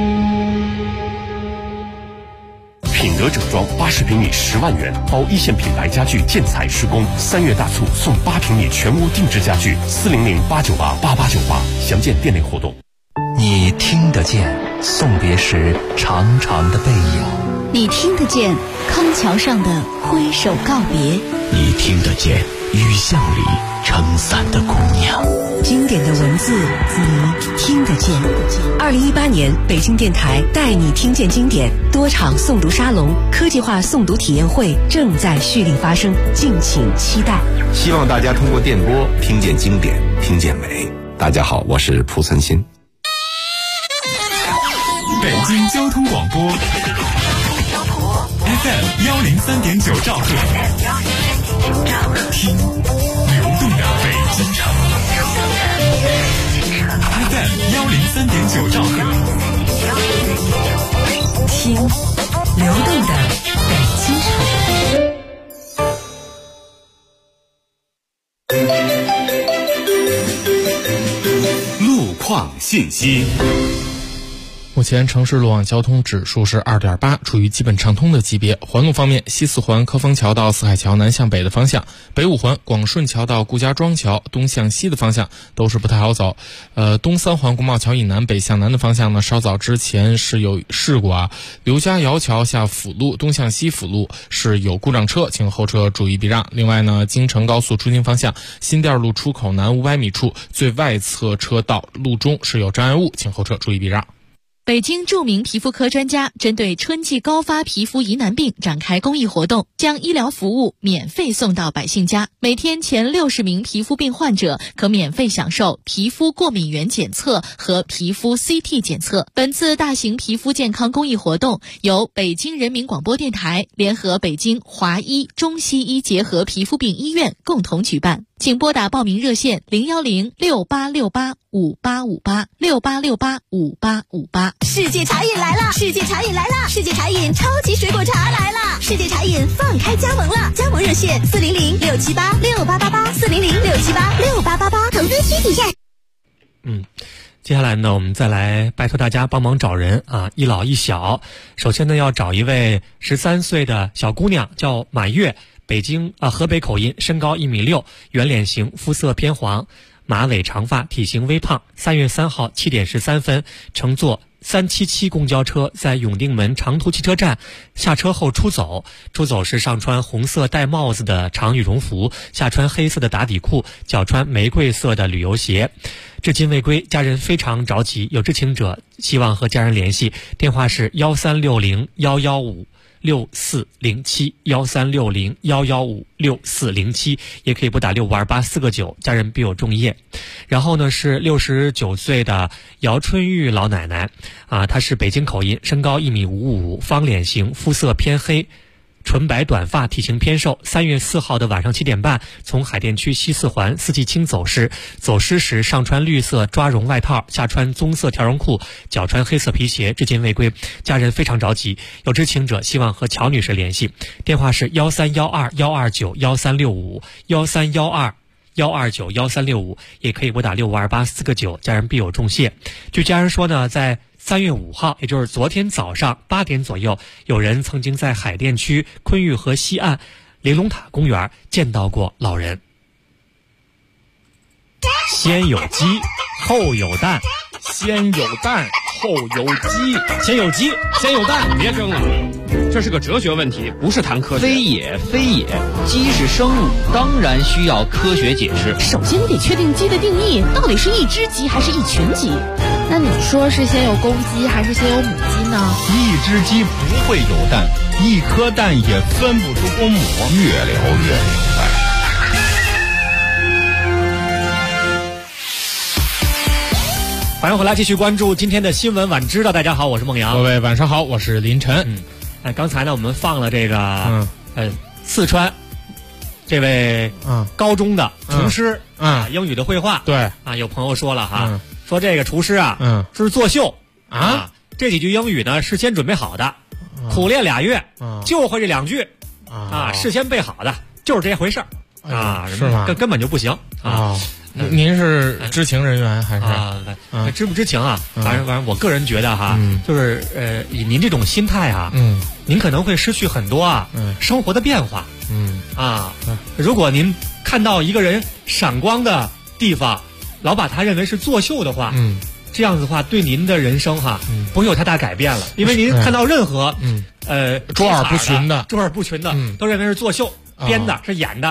品德整装80平米10万元，包一线品牌家具建材施工，3月大促送8平米全屋定制家具，400-898-8898，详见店内活动。 你听得见送别时长长的背影， 你听得见康桥上的挥手告别， 你听得见雨巷里撑伞的姑娘。 经典的文字你听得见。2018年北京电台带你听见经典多场诵读沙龙、科技化诵读体验会正在蓄力发生，敬请期待。 希望大家通过电波听见经典，听见美。大家好，我是蒲存昕。 北京交通广播 FM 103.9兆赫，听流动的北京城。FM 103.9兆赫， 听流动的北京城。路况信息。 目前城市路网交通指数是 2.8， 处于基本畅通的级别。环路方面，西四环科丰桥到四海桥南向北的方向，北五环广顺桥到顾家庄桥东向西的方向都是不太好走。东三环国贸桥以南北向南的方向呢，稍早之前是有事故啊。刘家窑桥下辅路东向西辅路是有故障车，请后车注意避让。另外呢，京承高速出京方向新店路出口南500米处最外侧车道路中是有障碍物，请后车注意避让。 北京著名皮肤科专家针对春季高发皮肤疑难病展开公益活动，将医疗服务免费送到百姓家。每天前60名皮肤病患者可免费享受皮肤过敏原检测和皮肤 CT 检测。本次大型皮肤健康公益活动由北京人民广播电台联合北京华医中西医结合皮肤病医院共同举办。请拨打报名热线0106868585868686858。 世界茶饮来了！世界茶饮来了！世界茶饮超级水果茶来了！世界茶饮放开加盟了！加盟热线400-678-6888，400-678-6888，投资需体验。 接下来呢，我们再来拜托大家帮忙找人啊，一老一小。首先呢，要找一位13岁的小姑娘，叫满月，河北口音，身高1.6米，圆脸型，肤色偏黄，马尾长发，体型微胖。3月3号7点13分，乘坐377公交车在永定门长途汽车站下车后出走时上穿红色戴帽子的长羽绒服，下穿黑色的打底裤，脚穿玫瑰色的旅游鞋，至今未归，家人非常着急，有知情者希望和家人联系，电话是1360-115-6407，1360-115-6407，也可以拨打6528-4个9，家人必有重业。然后呢是69岁的姚春玉老奶奶啊，她是北京口音，身高1.55米，方脸型，肤色偏黑，纯白短发，体型偏瘦。3月4号的晚上7点半，从海淀区西四环四季青走失时上穿绿色抓绒外套，下穿棕色条绒裤，脚穿黑色皮鞋，至今未归，家人非常着急，有知情者希望和乔女士联系，电话是1312-129-1365，1312-129-1365，也可以拨打6528-4个9，家人必有重谢。据家人说呢，在3月5号，也就是昨天早上8点左右，有人曾经在海淀区昆玉河西岸玲珑塔公园见到过老人。先有鸡，后有蛋， 先有蛋，后有鸡， 先有鸡，先有蛋。 别争了，这是个哲学问题，不是谈科学。 非也，鸡是生物，当然需要科学解释。 首先你得确定鸡的定义，到底是一只鸡还是一群鸡？ 那你说是先有公鸡还是先有母鸡呢？ 一只鸡不会有蛋，一颗蛋也分不出公母。 越聊越明白。 欢迎回来，继续关注今天的新闻晚知道。大家好，我是孟阳。 各位晚上好，我是林晨。 刚才呢，我们放了这个四川这位高中的厨师英语的绘画。 对啊，有朋友说了哈，说这个厨师啊是作秀啊，这几句英语呢事先准备好的，苦练2月就会这2句啊，事先备好的，就是这回事儿啊， 是吗？ 根本就不行啊。 您是知情人员还是知不知情啊？反正我个人觉得哈，就是以您这种心态啊，您可能会失去很多生活的变化。如果您看到一个人闪光的地方，老把他认为是作秀的话，这样子的话对您的人生不会有太大改变了，因为您看到任何卓尔不群的都认为是作秀编的，是演的。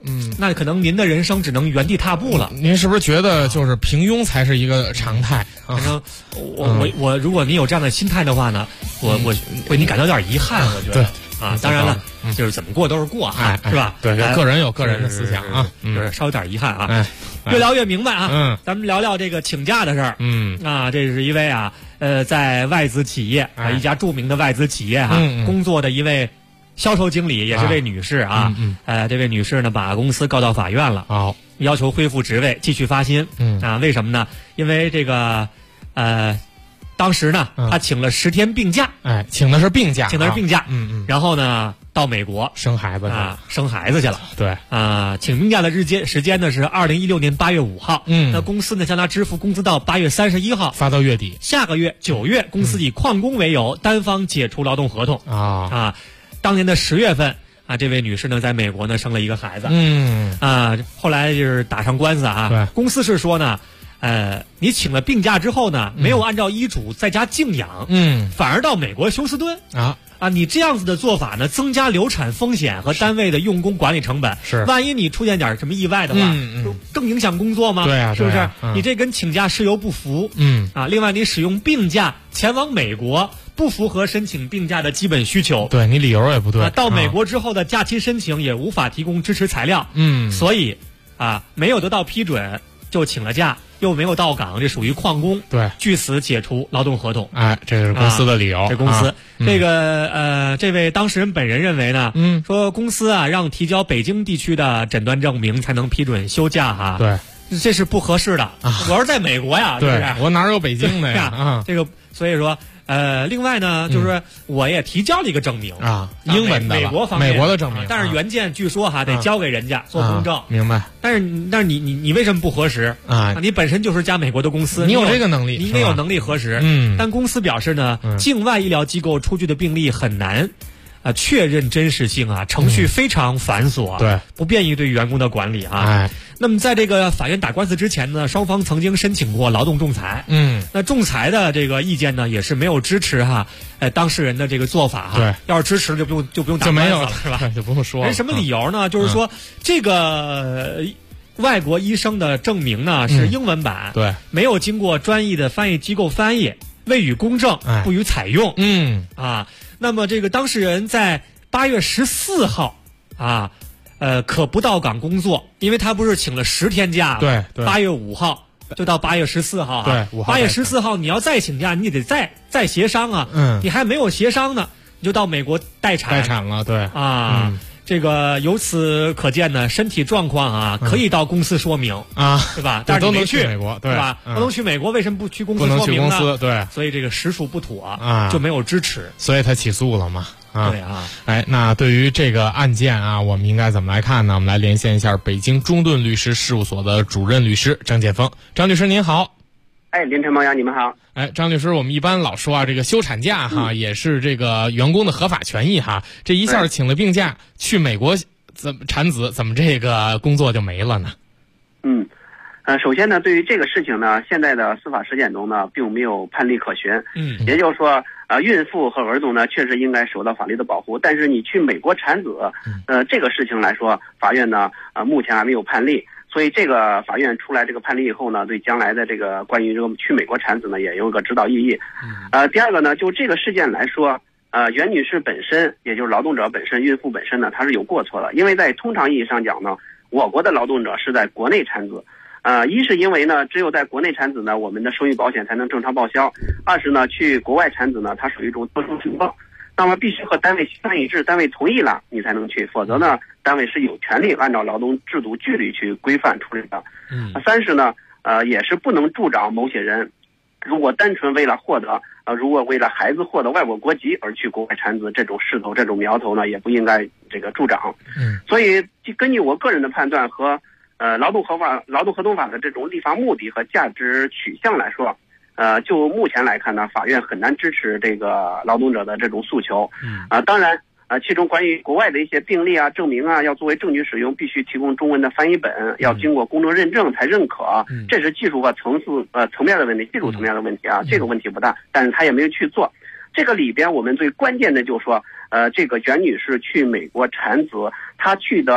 那可能您的人生只能原地踏步了。 您是不是觉得就是平庸才是一个常态？ 反正我如果你有这样的心态的话呢，我为你感到有点遗憾，我觉得。当然了，就是怎么过都是过是吧？ 对，个人有个人的思想啊， 就是稍有点遗憾啊。越聊越明白啊。咱们聊聊这个请假的事儿。这是一位在外资企业一家著名的外资企业工作的一位销售经理，也是位女士啊。这位女士呢，把公司告到法院了，要求恢复职位，继续发薪。为什么呢？因为这个当时呢，他请了10天病假， 请的是病假， 然后呢，到美国生孩子去了。 对， 请病假的时间呢是2016年8月5号。那公司呢向他支付工资到8月31号， 发到月底。 下个月9月，公司以旷工为由，单方解除劳动合同。当年的10月份。这位女士呢，在美国呢生了一个孩子。后来就是打上官司对， 公司是说呢。你请了病假之后呢，没有按照医嘱在家静养，反而到美国休斯敦你这样子的做法呢，增加流产风险和单位的用工管理成本。 是， 万一你出现点什么意外的话，更影响工作吗？ 对是不是？你这跟请假事由不符。另外你使用病假前往美国，不符合申请病假的基本需求。 对，你理由也不对。 到美国之后的假期申请也无法提供支持材料。所以没有得到批准就请了假。又没有到岗，这属于旷工。 对， 据此解除劳动合同。 这是公司的理由。 这公司这位当事人本人认为呢，说公司让提交北京地区的诊断证明才能批准休假对， 这是不合适的。我是在美国呀， 对，我哪有北京的呀？ 这个所以说。另外呢，就是我也提交了一个证明英文的美国方面美国的证明， 但是原件据说得交给人家做公证。 明白。 但是你为什么不核实你本身就是家美国的公司， 你有这个能力， 你没有能力核实。但公司表示呢，境外医疗机构出具的病例很难确认真实性程序非常繁琐， 对， 不便于对员工的管理那么在这个法院打官司之前呢，双方曾经申请过劳动仲裁。那仲裁的这个意见呢，也是没有支持当事人的这个做法对， 要是支持就不用打官司了，是吧？ 就不用说了。 什么理由呢？就是说这个外国医生的证明呢是英文版， 对，没有经过专业的翻译机构翻译，未予公证，不予采用。那么这个当事人在8月14号可不到岗工作，因为他不是请了10天假对 ，8月5号就到8月14号对 ，8月14号你要再请假，你得再协商你还没有协商呢，你就到美国待产了，对这个由此可见呢，身体状况可以到公司说明对吧？但是你没去美国，对吧？不能去美国，为什么不去公司说明呢？ 不能去公司，对， 所以这个实属不妥就没有支持， 所以他起诉了嘛。 对那对于这个案件我们应该怎么来看呢？我们来连线一下北京中盾律师事务所的主任律师张建峰。张律师您好。 凌晨猫呀，你们好。 张律师，我们一般老说这个休产假也是这个员工的合法权益这一下请了病假去美国产子，怎么这个工作就没了呢？ 首先呢，对于这个事情呢，现在的司法实践中呢，并没有判例可循。也就是说，孕妇和儿童呢，确实应该受到法律的保护。但是你去美国产子，这个事情来说，法院呢，目前还没有判例。所以这个法院出来这个判例以后呢，对将来的这个关于这个去美国产子呢，也有一个指导意义。第二个呢，就这个事件来说，袁女士本身，也就是劳动者本身，孕妇本身呢，她是有过错的。因为在通常意义上讲呢，我国的劳动者是在国内产子。一是因为呢，只有在国内产子呢，我们的生育保险才能正常报销；二是呢，去国外产子呢，它属于一种特殊情况，那么必须和单位协商一致，单位同意了你才能去，否则呢，单位是有权利按照劳动制度纪律去规范处理的。三是呢，也是不能助长某些人，如果单纯为了获得如果为了孩子获得外国国籍而去国外产子，这种势头、这种苗头呢，也不应该这个助长。所以根据我个人的判断和劳动合同法的这种立法目的和价值取向来说，就目前来看呢，法院很难支持这个劳动者的这种诉求。当然，其中关于国外的一些病例证明要作为证据使用，必须提供中文的翻译本，要经过公证认证才认可。这是技术和层面的问题，技术层面的问题这个问题不大，但是他也没有去做。这个里边我们最关键的就是说，这个袁女士去美国产子，她去的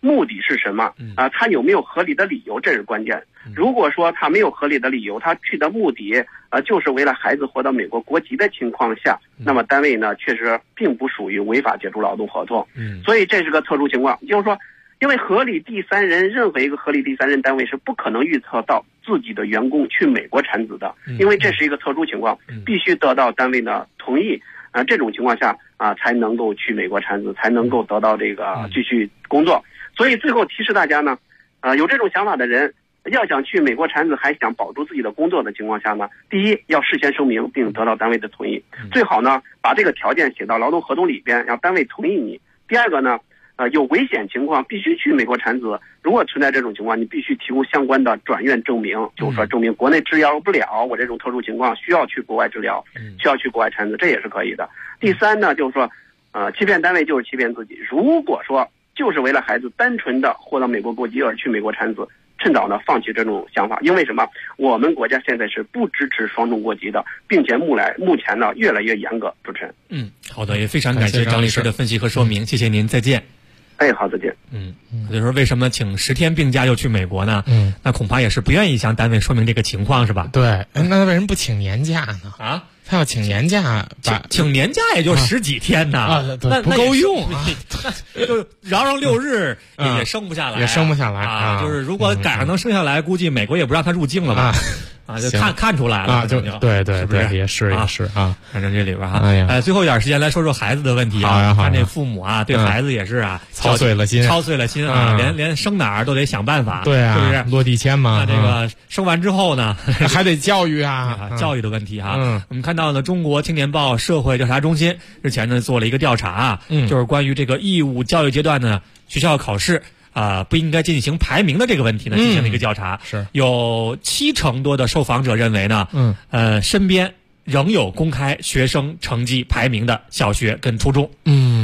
目的是什么他有没有合理的理由，这是关键。如果说他没有合理的理由，他去的目的就是为了孩子获得美国国籍的情况下，那么单位呢确实并不属于违法解除劳动合同。所以这是个特殊情况，就是说因为合理第三人，任何一个合理第三人单位是不可能预测到自己的员工去美国产子的，因为这是一个特殊情况，必须得到单位的同意这种情况下才能够去美国产子，才能够得到这个继续工作。所以最后提示大家呢有这种想法的人，要想去美国产子还想保住自己的工作的情况下呢，第一要事先声明并得到单位的同意，最好呢把这个条件写到劳动合同里边，让单位同意你。第二个呢有危险情况必须去美国产子，如果存在这种情况，你必须提供相关的转院证明，就是说证明国内治疗不了，我这种特殊情况需要去国外治疗，需要去国外产子，这也是可以的。第三呢，就是说欺骗单位就是欺骗自己。如果说就是为了孩子单纯的获得美国国籍而去美国产子，趁早呢放弃这种想法。因为什么？我们国家现在是不支持双重国籍的，并且目前呢越来越严格。主持人， 好的，也非常感谢张律师的分析和说明，谢谢您，再见。 好，再见。 就是说为什么请10天病假又去美国呢？那恐怕也是不愿意向单位说明这个情况，是吧？ 对，那为什么不请年假呢？他要请年假， 请年假也就10几天呢， 那不够用那就饶6日也生不下来， 也生不下来就是如果赶上能生下来，估计美国也不让他入境了吧？就看出来了就对，也是反正这里边最后一点时间来说说孩子的问题看这父母对孩子也是操碎了心连生哪儿都得想办法， 对是不是落地签嘛？ 那这个生完之后呢， 还得教育教育的问题我们看到呢，中国青年报社会调查中心日前呢做了一个调查就是关于这个义务教育阶段呢学校考试不应该进行排名的这个问题呢，进行了一个调查， 是有70%多的受访者认为呢，身边仍有公开学生成绩排名的小学跟初中，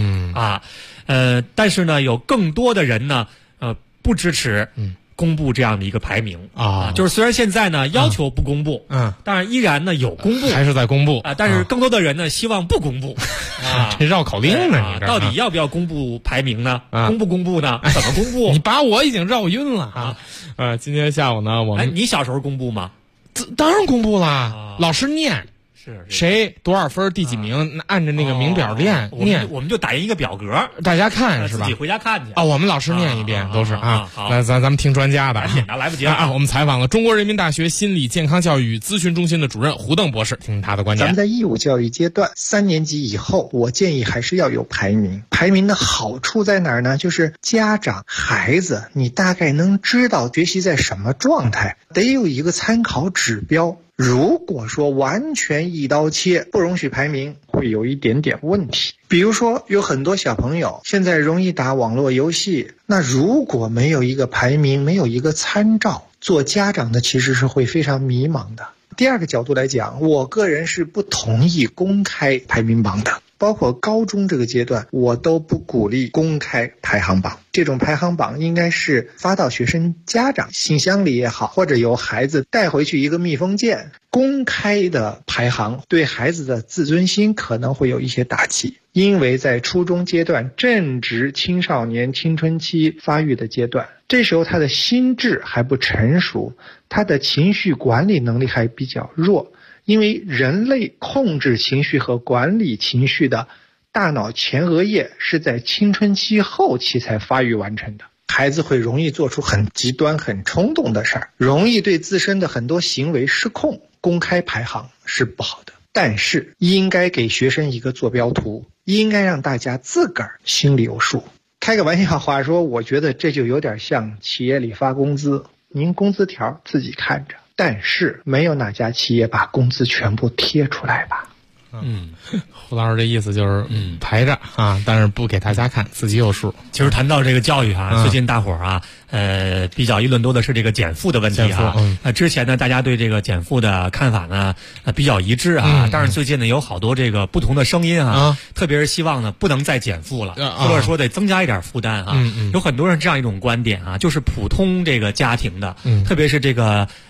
但是呢，有更多的人呢，不支持公布这样的一个排名就是虽然现在呢要求不公布，但是依然呢有公布， 还是在公布但是更多的人呢希望不公布这绕口令呢，你到底要不要公布排名呢？公不公布呢？怎么公布？ 你把我已经绕晕了今天下午呢，我们你小时候公布吗？ 当然公布了，老师念。谁多少分第几名，按着那个名表念， 我们就打印一个表格， 大家看是吧？ 自己回家看去我们老师念一遍都是好，来咱们听专家的来不及了我们采访了中国人民大学心理健康教育咨询中心的主任胡邓博士，听他的观点。 咱们在义务教育阶段3年级以后，我建议还是要有排名。排名的好处在哪儿呢？就是家长孩子你大概能知道学习在什么状态，得有一个参考指标。如果说完全一刀切，不容许排名，会有一点点问题。比如说有很多小朋友现在容易打网络游戏，那如果没有一个排名，没有一个参照，做家长的其实是会非常迷茫的。第二个角度来讲，我个人是不同意公开排名榜的，包括高中这个阶段，我都不鼓励公开排行榜。这种排行榜应该是发到学生家长信箱里也好，或者由孩子带回去一个密封件。公开的排行对孩子的自尊心可能会有一些打击，因为在初中阶段正值青少年青春期发育的阶段，这时候他的心智还不成熟，他的情绪管理能力还比较弱。因为人类控制情绪和管理情绪的大脑前额叶是在青春期后期才发育完成的，孩子会容易做出很极端很冲动的事儿，容易对自身的很多行为失控。公开排行是不好的，但是应该给学生一个坐标图，应该让大家自个儿心里有数。开个玩笑话说，我觉得这就有点像企业里发工资，您工资条自己看着，但是没有哪家企业把工资全部贴出来吧。 胡老师这意思就是排着但是不给大家看，自己有数。 其实谈到这个教育最近大伙儿比较议论多的是这个减负的问题之前呢大家对这个减负的看法呢比较一致但是最近呢有好多这个不同的声音特别是希望呢不能再减负了或者说得增加一点负担有很多人这样一种观点就是普通这个家庭的特别是这个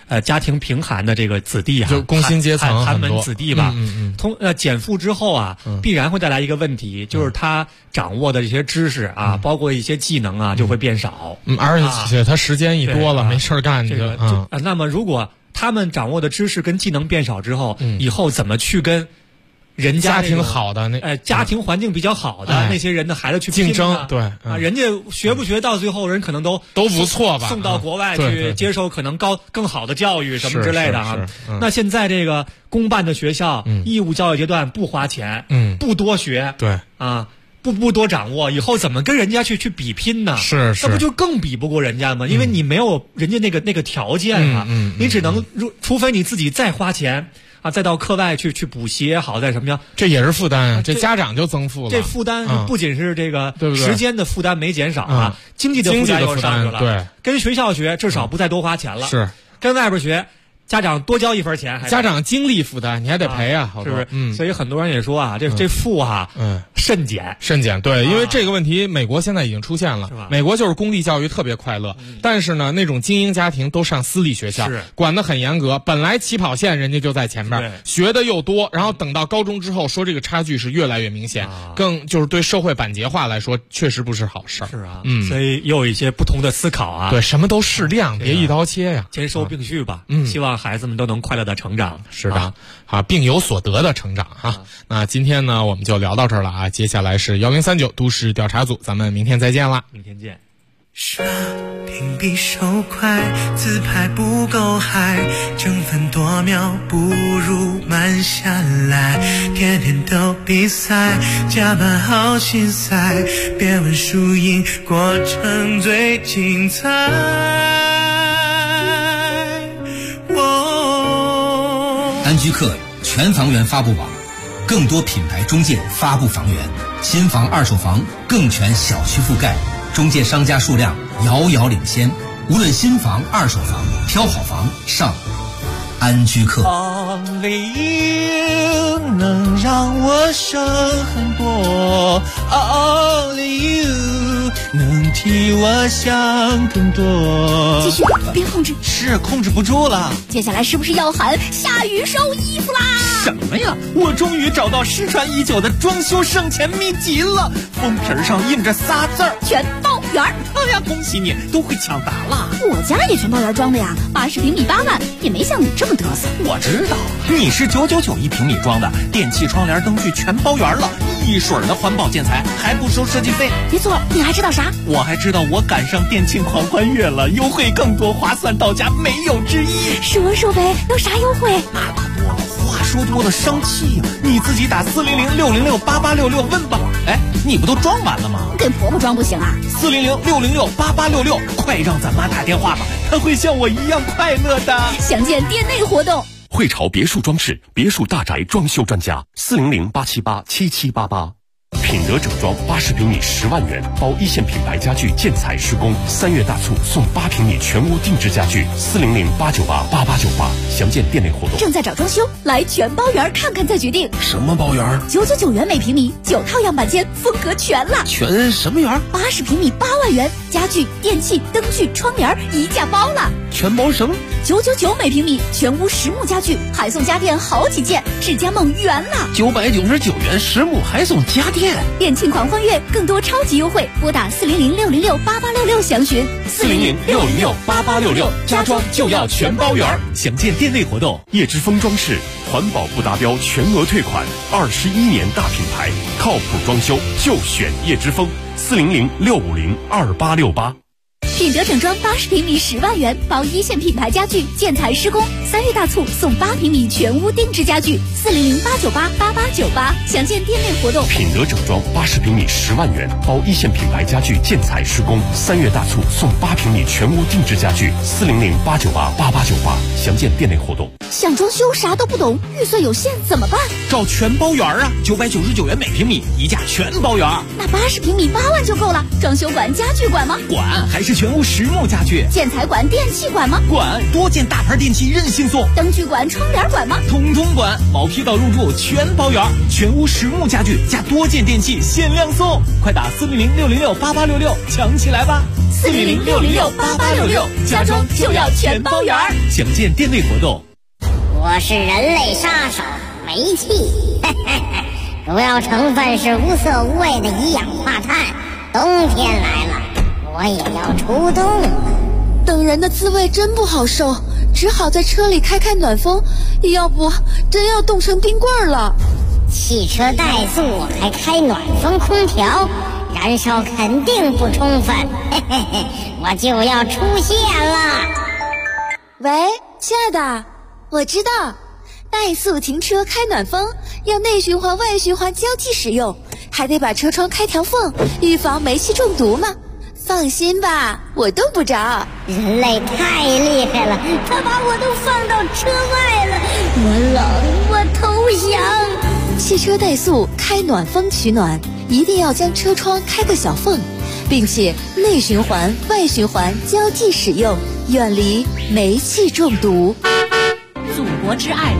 家庭贫寒的这个子弟啊， 就工薪阶层寒门子弟吧，减负之后啊，必然会带来一个问题，就是他掌握的这些知识啊，包括一些技能啊，就会变少。 而且他时间一多了，没事干。 那么如果他们掌握的知识跟技能变少之后，以后怎么去跟人家家庭好的家庭环境比较好的那些人的孩子去竞争？对啊，人家学不学到最后，人可能都不错吧？ 送到国外去接受可能更好的教育什么之类的啊。那现在这个公办的学校，义务教育阶段不花钱，不多学， 对啊。不多掌握，以后怎么跟人家去比拼呢？ 是， 那不就更比不过人家吗？因为你没有人家那个条件啊，你只能除非你自己再花钱啊，再到课外去补习也好，再什么样， 这也是负担啊，这家长就增负了。 这负担不仅是这个时间的负担没减少啊，经济的负担又上去了。 对， 跟学校学至少不再多花钱了， 是跟外边学。家长多交一分钱， 家长精力负担你还得赔啊， 是不是？所以很多人也说啊，这富啊，慎减， 对，因为这个问题美国现在已经出现了。美国就是公立教育特别快乐，但是呢，那种精英家庭都上私立学校，管得很严格。本来起跑线人家就在前面，学的又多，然后等到高中之后，说这个差距是越来越明显，更就是对社会板结化来说，确实不是好事。 是啊，所以又有一些不同的思考啊。 对，什么都适量，别一刀切呀， 兼收并蓄吧。希望孩子们都能快乐的成长。 是的，并有所得的成长啊。那今天呢，我们就聊到这儿了啊。接下来是1039都市调查组，咱们明天再见啦。 明天见。 刷屏比手快，自拍不够嗨，争分夺秒不如慢下来，天天都比赛，加班好心塞，别问输赢，过程最精彩。 安居客全房源发布网，更多品牌中介发布房源，新房二手房更全小区覆盖，中介商家数量遥遥领先。无论新房二手房，挑好房上安居客。 Only you 能让我省很多 ，Only you 能替我想更多。 继续，别控制， 是控制不住了。 接下来是不是要喊下雨收衣服啦？ 什么呀？我终于找到失传已久的装修省钱秘籍了，封皮上印着仨字儿： 全包圆。 哎呀，恭喜你，都会抢答了。 我家也全包圆装的呀，80平米8万，也没像你这么嘚瑟。 我知道，你是999一平米装的，电器、窗帘、灯具全包圆了，一水儿的环保建材，还不收设计费。 别错，你还知道啥？ 我还知道我赶上电庆狂欢月了，优惠更多，划算到家没有之一。 说呗，有啥优惠？ 那可多了，话说多了生气呀！你自己打400-606-8866问吧。哎，你不都装完了吗？ 给婆婆装不行啊 ？400-606-8866，快让咱妈打电话吧，她会像我一样快乐的。 详见店内活动。 汇潮别墅装饰，别墅大宅装修专家，400-878-7788。品德整装80平米10万元，包一线品牌家具建材施工，3月大促送8平米全屋定制家具，400-898-8898，详见店内活动。 正在找装修，来全包圆看看再决定。 什么包圆 ？999元每平米，9套样板间，风格全了。 全什么圆 ？80平米8万元，家具、电器、灯具、窗帘一价包了。 全包什么 ？999每平米，全屋实木家具，还送家电好几件，智家梦圆了。 999元实木还送家电。 店庆狂欢月，更多超级优惠，拨打400-606-8866详询。 400-606-8866，家装就要全包圆，详见店内活动。叶之峰装饰，环保不达标全额退款，21年大品牌，靠谱装修就选叶之峰。400-650-2868。 品德整装80平米10万元，包一线品牌家具建材施工，3月大促送8平米全屋定制家具，400-898-8898，详见店内活动。 品德整装80平米10万元，包一线品牌家具建材施工，3月大促送8平米全屋定制家具，400-898-8898，详见店内活动。 想装修啥都不懂，预算有限怎么办？ 找全包圆啊，999元每平米，一价全包圆。 那80平米8万就够了，装修管家具管吗？ 管，还是全屋实木家具？ 建材管电器管吗？ 管，多件大牌电器任性信送。 灯具管、窗帘管吗？ 通通管，毛坯到入住全包圆，全屋实木家具加多件电器限量送，快打400-606-8866抢起来吧 ！400-606-8866，家装就要全包圆。 详见店内活动。 我是人类杀手煤气，主要成分是无色无味的一氧化碳。冬天来了，我也要出动。 等人的滋味真不好受，只好在车里开暖风，要不真要冻成冰棍了。 汽车怠速还开暖风空调，燃烧肯定不充分，我就要出现了。 喂，亲爱的，我知道，怠速停车开暖风要内循环外循环交替使用，还得把车窗开条缝，预防煤气中毒嘛。放心吧，我冻不着。 人类太厉害了，他把我都放到车外了，我冷，我投降。 汽车怠速开暖风取暖，一定要将车窗开个小缝，并且内循环外循环交替使用，远离煤气中毒。 祖国之爱。